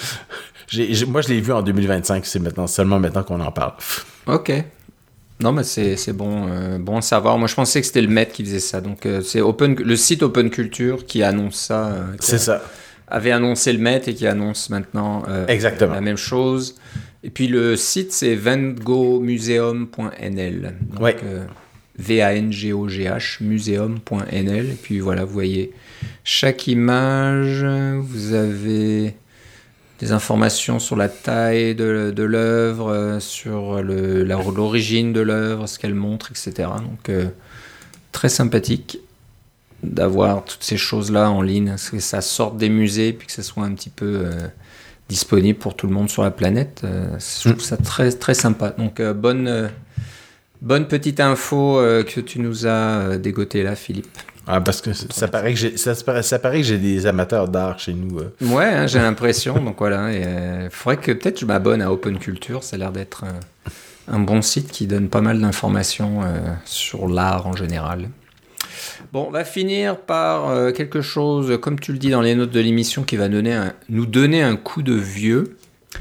j'ai, j'ai, moi je l'ai vu en deux mille vingt-cinq, c'est maintenant seulement maintenant qu'on en parle. Ok. Non, mais c'est c'est bon euh, bon à savoir. Moi je pensais que c'était le Met qui faisait ça, donc euh, c'est Open le site Open Culture qui annonce ça. Euh, c'est ça. Avait annoncé le Met et qui annonce maintenant euh, Exactement. la même chose. Et puis le site, c'est van gogh museum point n l. Donc, ouais. euh, V A N G O G H, museum point n l. Et puis voilà, vous voyez chaque image, vous avez des informations sur la taille de, de l'œuvre, sur le, la, l'origine de l'œuvre, ce qu'elle montre, et cetera. Donc euh, très sympathique d'avoir toutes ces choses-là en ligne, que ça sorte des musées puis que ça soit un petit peu euh, disponible pour tout le monde sur la planète. Euh, je trouve ça très, très sympa. Donc, euh, bonne, euh, bonne petite info euh, que tu nous as euh, dégotée là, Philippe. Ah, parce que ça, ça, paraît que j'ai, ça, ça paraît que j'ai des amateurs d'art chez nous. Euh. Ouais, hein, j'ai l'impression. Donc voilà, il euh, faudrait que peut-être je m'abonne à Open Culture. Ça a l'air d'être un, un bon site qui donne pas mal d'informations euh, sur l'art en général. Bon, on va finir par euh, quelque chose, comme tu le dis dans les notes de l'émission, qui va donner un, nous donner un coup de vieux.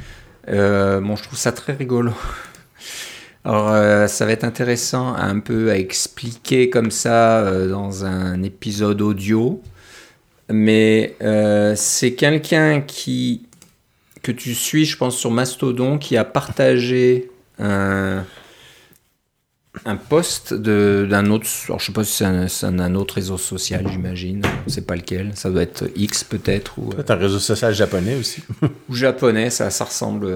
Euh, bon, je trouve ça très rigolo. Alors, euh, ça va être intéressant un peu à expliquer comme ça euh, dans un épisode audio. Mais euh, c'est quelqu'un qui que tu suis, je pense, sur Mastodon, qui a partagé un... un post de, d'un autre, alors je sais pas si c'est un, c'est un autre réseau social, j'imagine, je sais pas lequel, ça doit être X peut-être, ou peut-être un réseau social japonais aussi, ou japonais, ça, ça ressemble,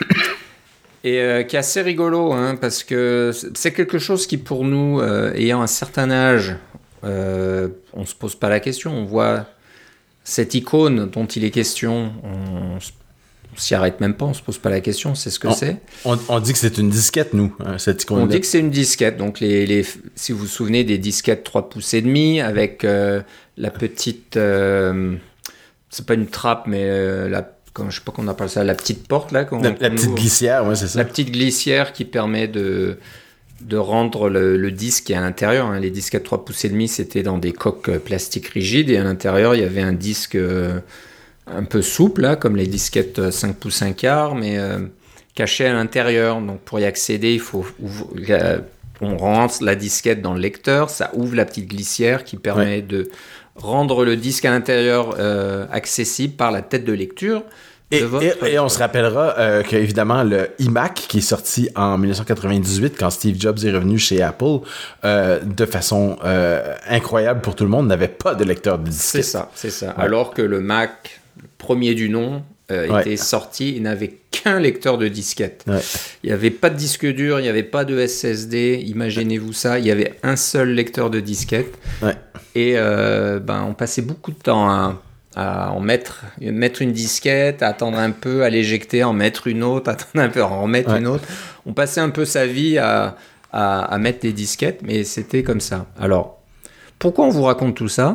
et euh, qui est assez rigolo, hein, parce que c'est quelque chose qui pour nous, euh, ayant un certain âge, euh, on se pose pas la question, on voit cette icône dont il est question, on, on se On s'y arrête même pas, on se pose pas la question, c'est ce que on, c'est. On, on dit que c'est une disquette, nous, hein, cette icône. On dit que c'est une disquette. Donc, les, les, si vous vous souvenez des disquettes trois pouces et demi avec euh, la petite, euh, c'est pas une trappe, mais euh, la, comment, je sais pas comment on appelle ça, la petite porte là. La, la petite ouvre. Glissière, ouais, c'est ça. La petite glissière qui permet de de rendre le, le disque à l'intérieur. Hein. Les disquettes trois pouces et demi, c'était dans des coques plastiques rigides et à l'intérieur, il y avait un disque. Euh, un peu souples, là, comme les disquettes cinq pouces un quart, mais euh, cachées à l'intérieur. Donc pour y accéder, il faut ouvrir, on rentre la disquette dans le lecteur, ça ouvre la petite glissière qui permet ouais. de rendre le disque à l'intérieur euh, accessible par la tête de lecture. Et, et, et on se rappellera euh, qu'évidemment, le iMac, qui est sorti en dix-neuf cent quatre-vingt-dixhuit, quand Steve Jobs est revenu chez Apple, euh, de façon euh, incroyable pour tout le monde, n'avait pas de lecteur de disquette. C'est ça, c'est ça. Ouais. Alors que le Mac, le premier du nom, euh, ouais. était sorti, il n'avait qu'un lecteur de disquette. Ouais. Il n'y avait pas de disque dur, il n'y avait pas de S S D, imaginez-vous ça, il y avait un seul lecteur de disquette. Ouais. Et euh, ben, on passait beaucoup de temps à... à en mettre, mettre une disquette, à attendre un peu, à l'éjecter, en mettre une autre, attendre un peu, à en remettre ouais. une autre. On passait un peu sa vie à, à, à mettre des disquettes, mais c'était comme ça. Alors, pourquoi on vous raconte tout ça ?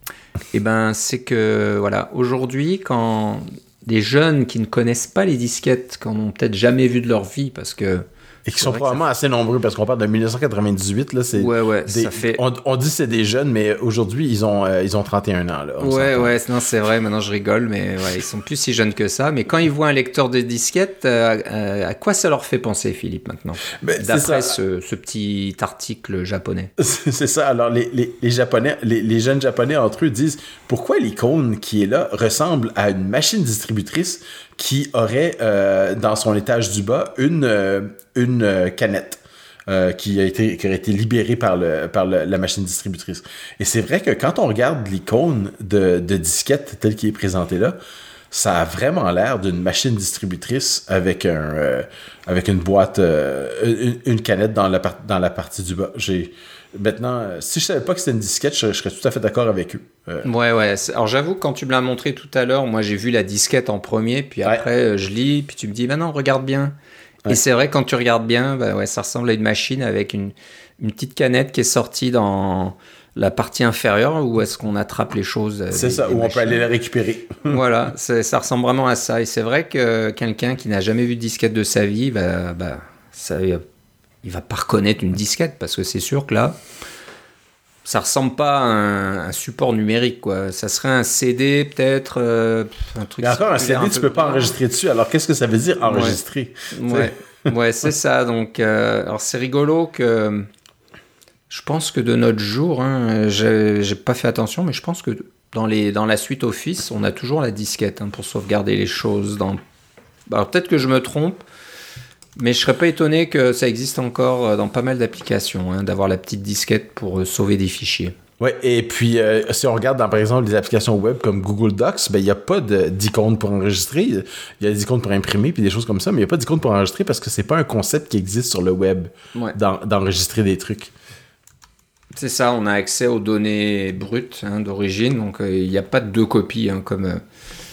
Eh ben, c'est que, voilà, aujourd'hui, quand des jeunes qui ne connaissent pas les disquettes, qui n'en ont peut-être jamais vu de leur vie, parce que... Et qui sont probablement ça... assez nombreux, parce qu'on parle de dix-neuf cent quatre-vingt-dix-huit, là, c'est... Ouais, ouais, des... ça fait... On, on dit que c'est des jeunes, mais aujourd'hui, ils ont, euh, ils ont trente et un ans, là. Ouais, s'entend. ouais, non, c'est vrai, maintenant je rigole, mais ouais, ils sont plus si jeunes que ça. Mais quand ils voient un lecteur de disquette, euh, euh, à quoi ça leur fait penser, Philippe, maintenant ? ben, D'après ce, ce petit article japonais. C'est ça, alors les, les, les Japonais, les, les jeunes Japonais entre eux disent « Pourquoi l'icône qui est là ressemble à une machine distributrice qui aurait, euh, dans son étage du bas, une, euh, une euh, canette euh, qui, a été, qui aurait été libérée par, le, par le, la machine distributrice. » Et c'est vrai que quand on regarde l'icône de, de disquette telle qu'il est présenté là, ça a vraiment l'air d'une machine distributrice avec, un, euh, avec une boîte, euh, une, une canette dans la, par- dans la partie du bas. J'ai... Maintenant, si je savais pas que c'était une disquette, je, je serais tout à fait d'accord avec eux. Euh... Ouais, ouais. Alors j'avoue que quand tu me l'as montré tout à l'heure, moi j'ai vu la disquette en premier, puis après ouais. je lis, puis tu me dis, bah non, regarde bien. Ouais. Et c'est vrai, quand tu regardes bien, bah ouais, ça ressemble à une machine avec une, une petite canette qui est sortie dans la partie inférieure où est-ce qu'on attrape les choses. C'est des, ça, des où machines. On peut aller les récupérer. Voilà, c'est, ça ressemble vraiment à ça. Et c'est vrai que quelqu'un qui n'a jamais vu de disquette de sa vie, bah, bah, ça... il va pas reconnaître une disquette parce que c'est sûr que là, ça ressemble pas à un, un support numérique, quoi. Ça serait un C D peut-être, euh, un truc. Mais encore un C D, un tu peux pas enregistrer dessus. Alors qu'est-ce que ça veut dire enregistrer ? Ouais, ouais, ouais, c'est ça. Donc, euh, alors c'est rigolo que je pense que de notre jour, hein, j'ai, j'ai pas fait attention, mais je pense que dans les dans la suite Office, on a toujours la disquette hein, pour sauvegarder les choses. Dans, alors peut-être que je me trompe. Mais je serais pas étonné que ça existe encore dans pas mal d'applications, hein, d'avoir la petite disquette pour euh, sauver des fichiers. Oui, et puis euh, si on regarde dans, par exemple, les applications web comme Google Docs, ben il n'y a pas de, d'icône pour enregistrer. Il y a des icônes pour imprimer puis des choses comme ça, mais il n'y a pas d'icône pour enregistrer parce que c'est pas un concept qui existe sur le web ouais. d'enregistrer des trucs. C'est ça, on a accès aux données brutes hein, d'origine, donc il euh, n'y a pas de deux copies hein, comme... Euh,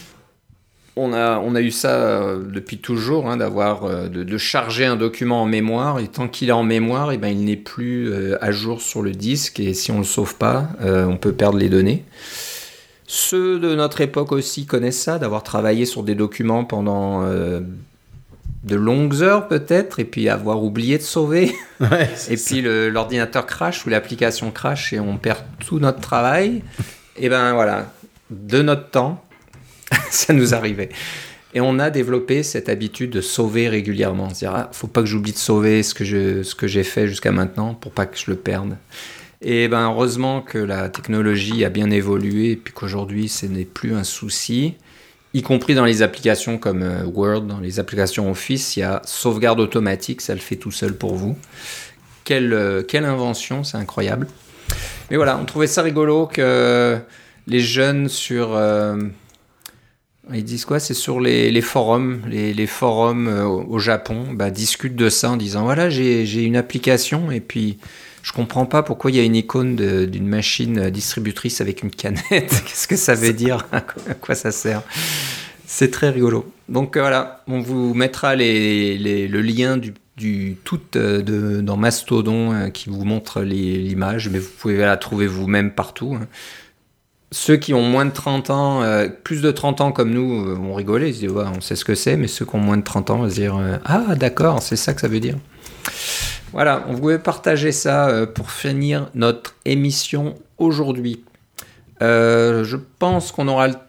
On a, on a eu ça euh, depuis toujours, hein, d'avoir, euh, de, de charger un document en mémoire, et tant qu'il est en mémoire, eh ben, il n'est plus euh, à jour sur le disque, et si on ne le sauve pas, euh, on peut perdre les données. Ceux de notre époque aussi connaissent ça, d'avoir travaillé sur des documents pendant euh, de longues heures peut-être, et puis avoir oublié de sauver. Ouais, et ça. Puis le, l'ordinateur crash ou l'application crash, et on perd tout notre travail. Et ben voilà, de notre temps, ça nous arrivait. Et on a développé cette habitude de sauver régulièrement. C'est-à-dire, ah, faut pas que j'oublie de sauver ce que, je, ce que j'ai fait jusqu'à maintenant pour pas que je le perde. Et ben, heureusement que la technologie a bien évolué et puis qu'aujourd'hui, ce n'est plus un souci. Y compris dans les applications comme Word, dans les applications Office, il y a sauvegarde automatique, ça le fait tout seul pour vous. Quelle, euh, quelle invention, c'est incroyable. Mais voilà, on trouvait ça rigolo que les jeunes sur... Euh, Ils disent quoi ? C'est sur les, les forums, les, les forums euh, au Japon, bah, discutent de ça en disant voilà, j'ai, j'ai une application et puis je comprends pas pourquoi il y a une icône de, d'une machine distributrice avec une canette. Qu'est-ce que ça veut dire ? À quoi ça sert ? C'est très rigolo. Donc euh, voilà, on vous mettra les, les, le lien du, du tout euh, de, dans Mastodon euh, qui vous montre les, l'image, mais vous pouvez la trouver vous-même partout. Hein. Ceux qui ont moins de trente ans, euh, plus de trente ans comme nous, euh, vont rigoler, ils se disent ouais, on sait ce que c'est, mais ceux qui ont moins de trente ans vont se dire euh, ah d'accord, c'est ça que ça veut dire. Voilà, on voulait partager ça euh, pour finir notre émission aujourd'hui. Euh, je pense qu'on aura le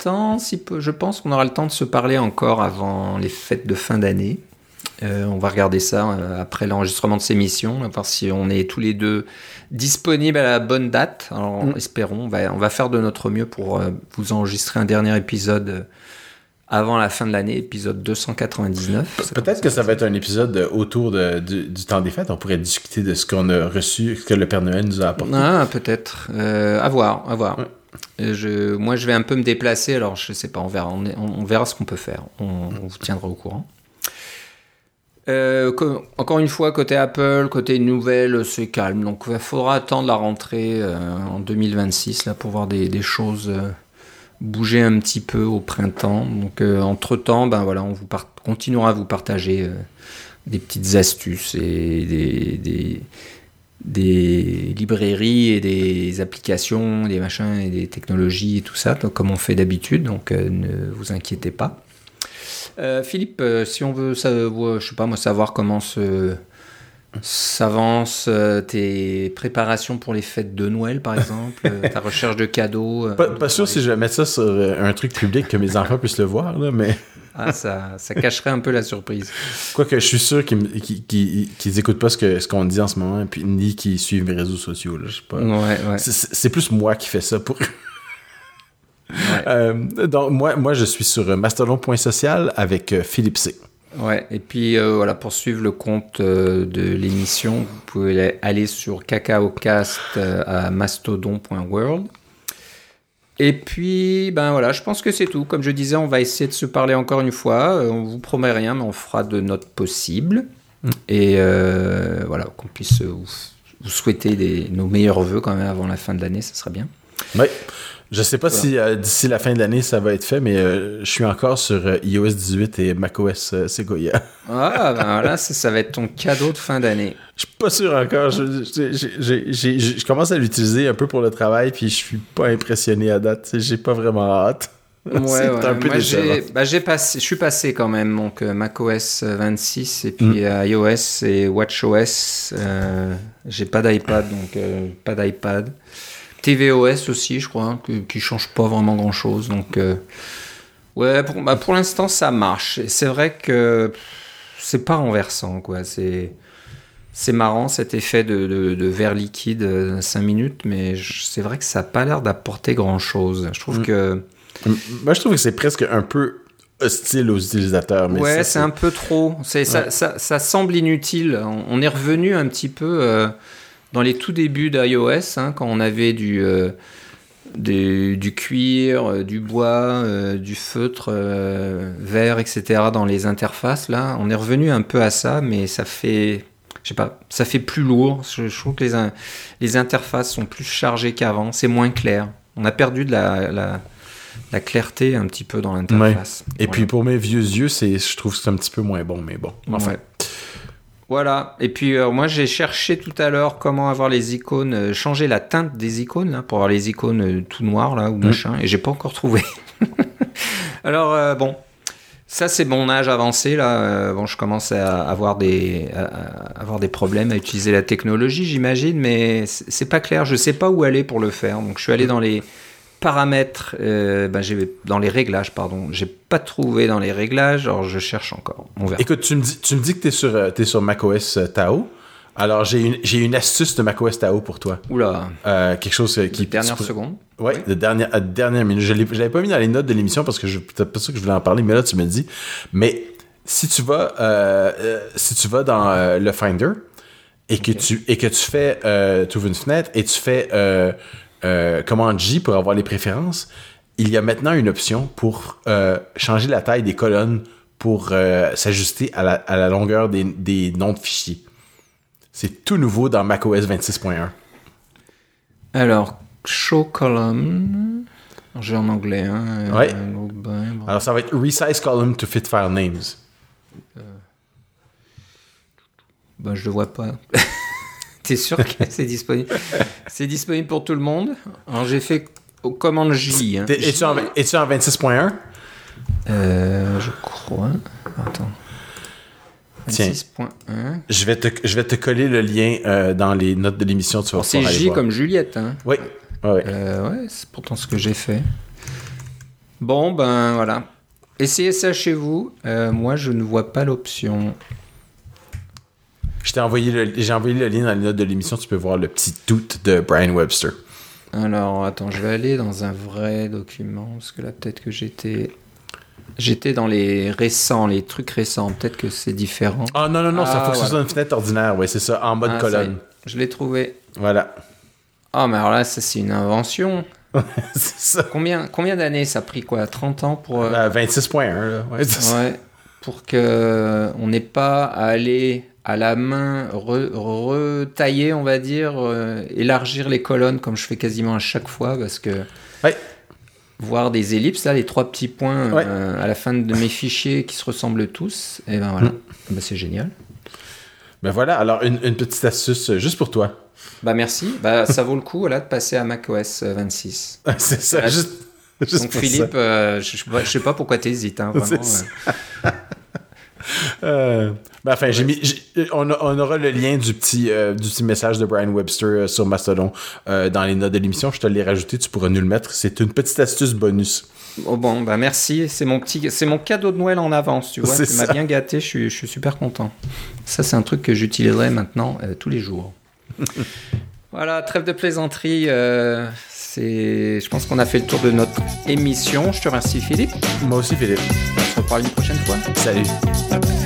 temps, si peu, je pense qu'on aura le temps de se parler encore avant les fêtes de fin d'année. Euh, on va regarder ça euh, après l'enregistrement de ces émissions, à voir si on est tous les deux disponibles à la bonne date. Alors, mm. espérons, on va, on va faire de notre mieux pour euh, vous enregistrer un dernier épisode euh, avant la fin de l'année, épisode deux cent quatre-vingt-dix-neuf. Peut-être que ça va être un épisode autour de, du, du temps des fêtes. On pourrait discuter de ce qu'on a reçu, ce que le Père Noël nous a apporté. Ah, peut-être. Euh, à voir, à voir. Ouais. Je, moi, je vais un peu me déplacer, alors je sais pas, on verra, on, on, on verra ce qu'on peut faire. On, on vous tiendra au courant. Euh, co- encore une fois, côté Apple, côté nouvelles, c'est calme. Donc, il faudra attendre la rentrée euh, en deux mille vingt-six là, pour voir des, des choses euh, bouger un petit peu au printemps. Donc, euh, entre-temps, ben, voilà, on vous part- continuera à vous partager euh, des petites astuces et des, des, des librairies et des applications, des machins et des technologies et tout ça, donc, comme on fait d'habitude. Donc, euh, ne vous inquiétez pas. Euh, Philippe, euh, si on veut, ça, euh, je sais pas moi, savoir comment se, s'avancent euh, tes préparations pour les fêtes de Noël, par exemple, euh, ta recherche de cadeaux. Euh, pas pas sûr si je vais mettre ça sur euh, un truc public que mes enfants puissent le voir, là, mais... Ah, ça, ça cacherait un peu la surprise. Quoique, je suis sûr qu'ils qu'ils, qu'ils, qu'ils écoutent pas ce, que, ce qu'on dit en ce moment, puis, ni qu'ils suivent mes réseaux sociaux, là, je sais pas. Ouais, ouais. C'est, c'est plus moi qui fais ça pour... Ouais. Euh, donc moi, moi, je suis sur mastodon point social avec euh, Philippe C. Ouais, et puis euh, voilà, pour suivre le compte euh, de l'émission, vous pouvez aller sur cacaocast euh, à mastodon point world. Et puis, ben voilà, je pense que c'est tout. Comme je disais, on va essayer de se parler encore une fois. Euh, on vous promet rien, mais on fera de notre possible. Mm. Et euh, voilà, qu'on puisse vous, vous souhaiter des, nos meilleurs vœux quand même avant la fin de l'année, ça serait bien. Oui. Je sais pas voilà. si euh, d'ici la fin de l'année ça va être fait, mais euh, je suis encore sur euh, i O S dix-huit et macOS euh, Sequoia. Ah, ben voilà, ça, ça va être ton cadeau de fin d'année. Je suis pas sûr encore. Je, je, je, je, je, je commence à l'utiliser un peu pour le travail, puis je suis pas impressionné à date. J'ai pas vraiment hâte. Ouais, c'est ouais. Un peu Moi, j'ai, bah, j'ai passé, je suis passé quand même, donc euh, macOS vingt-six, et puis mm. euh, iOS et WatchOS. Euh, j'ai pas d'iPad, donc euh, pas d'iPad. tvOS aussi, je crois, hein, qui ne change pas vraiment grand-chose. Donc, euh, ouais, pour, bah, pour l'instant, ça marche. Et c'est vrai que c'est pas renversant, quoi. C'est, c'est marrant, cet effet de, de, de verre liquide euh, cinq minutes, mais je, c'est vrai que ça n'a pas l'air d'apporter grand-chose. Je trouve mmh. que... Moi, je trouve que c'est presque un peu hostile aux utilisateurs. Mais ouais, ça, c'est, c'est un peu trop. C'est, ouais. ça, ça, ça semble inutile. On, on est revenu un petit peu... Euh, dans les tout débuts d'iOS, hein, quand on avait du, euh, des, du cuir, euh, du bois, euh, du feutre euh, vert, et cetera dans les interfaces, là, on est revenu un peu à ça, mais ça fait, je sais pas, ça fait plus lourd. Je, je trouve que les, les interfaces sont plus chargées qu'avant, c'est moins clair. On a perdu de la, la, la clarté un petit peu dans l'interface. Ouais. Et voilà. Puis pour mes vieux yeux, c'est, je trouve que c'est un petit peu moins bon, mais bon. Enfin. Ouais. Voilà, et puis euh, moi j'ai cherché tout à l'heure comment avoir les icônes, euh, changer la teinte des icônes, là, pour avoir les icônes euh, tout noires, là, ou mmh. machin, et j'ai pas encore trouvé. Alors, euh, bon, ça c'est mon âge avancé, là, euh, bon, je commence à avoir des, à, à avoir des problèmes à utiliser la technologie, j'imagine, mais c'est, c'est pas clair, je sais pas où aller pour le faire, donc je suis allé dans les paramètres, euh, ben j'ai, dans les réglages, pardon. J'ai pas trouvé dans les réglages, alors je cherche encore. On verra. Écoute, tu me dis, tu me dis que t'es sur, euh, t'es sur macOS euh, Tao. Alors, j'ai une, j'ai une astuce de macOS Tao pour toi. Oula. Euh, quelque chose euh, qui... De dernière seconde. Ouais, oui, de dernière, à dernière minute. Je l'ai, je l'avais pas mis dans les notes de l'émission parce que je, peut-être pas sûr que je voulais en parler, mais là, tu me dis. Mais si tu vas, euh, euh, si tu vas dans euh, le Finder et que okay. tu, et que tu fais, euh, tu ouvres une fenêtre et tu fais, euh, Euh, commande J pour avoir les préférences, il y a maintenant une option pour euh, changer la taille des colonnes pour euh, s'ajuster à la, à la longueur des, des noms de fichiers. C'est tout nouveau dans macOS vingt-six point un. Alors, show column, j'ai en anglais. Hein, ouais. Euh, bon. Alors, ça va être resize column to fit file names. Euh... Ben, je le vois pas. T'es sûr que c'est disponible? C'est disponible pour tout le monde. Alors, j'ai fait commande J. Hein. Es-tu en, es-tu en vingt-six point un? Euh, je crois. Attends. vingt-six point un. Je vais te, je vais te coller le lien euh, dans les notes de l'émission. Tu vas Alors, c'est J voir. Comme Juliette. Hein? Oui. Ouais. Euh, ouais, c'est pourtant ce que j'ai fait. Bon, ben voilà. Essayez ça chez vous. Euh, moi, je ne vois pas l'option. Je t'ai envoyé le, j'ai envoyé le lien dans les notes de l'émission. Tu peux voir le petit doute de Brian Webster. Alors, attends, je vais aller dans un vrai document. Parce que là, peut-être que j'étais... J'étais dans les récents, les trucs récents. Peut-être que c'est différent. Ah non, non, non, ah, ça faut que ce voilà. soit une fenêtre ordinaire. Oui, c'est ça, en mode ah, colonne. Je l'ai trouvé. Voilà. Ah, mais alors là, ça, c'est une invention. C'est ça. Combien, combien d'années ça a pris, quoi? trente ans pour... Euh... Euh, vingt-six virgule un, là. Ouais, c'est ça. Ouais, pour qu'on n'ait pas à aller à la main re, retailler, on va dire, euh, élargir les colonnes comme je fais quasiment à chaque fois, parce que ouais. voir des ellipses, là, les trois petits points ouais. euh, à la fin de mes fichiers qui se ressemblent tous, et ben voilà, mm. ben, c'est génial. Ben voilà, alors une, une petite astuce juste pour toi. Bah merci, bah, ça vaut le coup là, de passer à macOS vingt-six. C'est ça, là, juste, juste donc pour Philippe, ça. Euh, je, je sais pas pourquoi t'hésites, hein, vraiment. Euh. euh, ben enfin, ouais. j'ai mis, j'ai, on, on aura le lien du petit, euh, du petit message de Brian Webster euh, sur Mastodon euh, dans les notes de l'émission. Je te l'ai rajouté, tu pourras nous le mettre. C'est une petite astuce bonus. Oh bon, bah merci. C'est mon petit, c'est mon cadeau de Noël en avance, tu vois. Tu m'as bien gâté. Je suis, je suis super content. Ça, c'est un truc que j'utiliserai maintenant euh, tous les jours. Voilà, trêve de plaisanterie. Euh, c'est, je pense qu'on a fait le tour de notre émission. Je te remercie, Philippe. Moi aussi, Philippe. On se reparle une prochaine fois. Salut. Bye bye.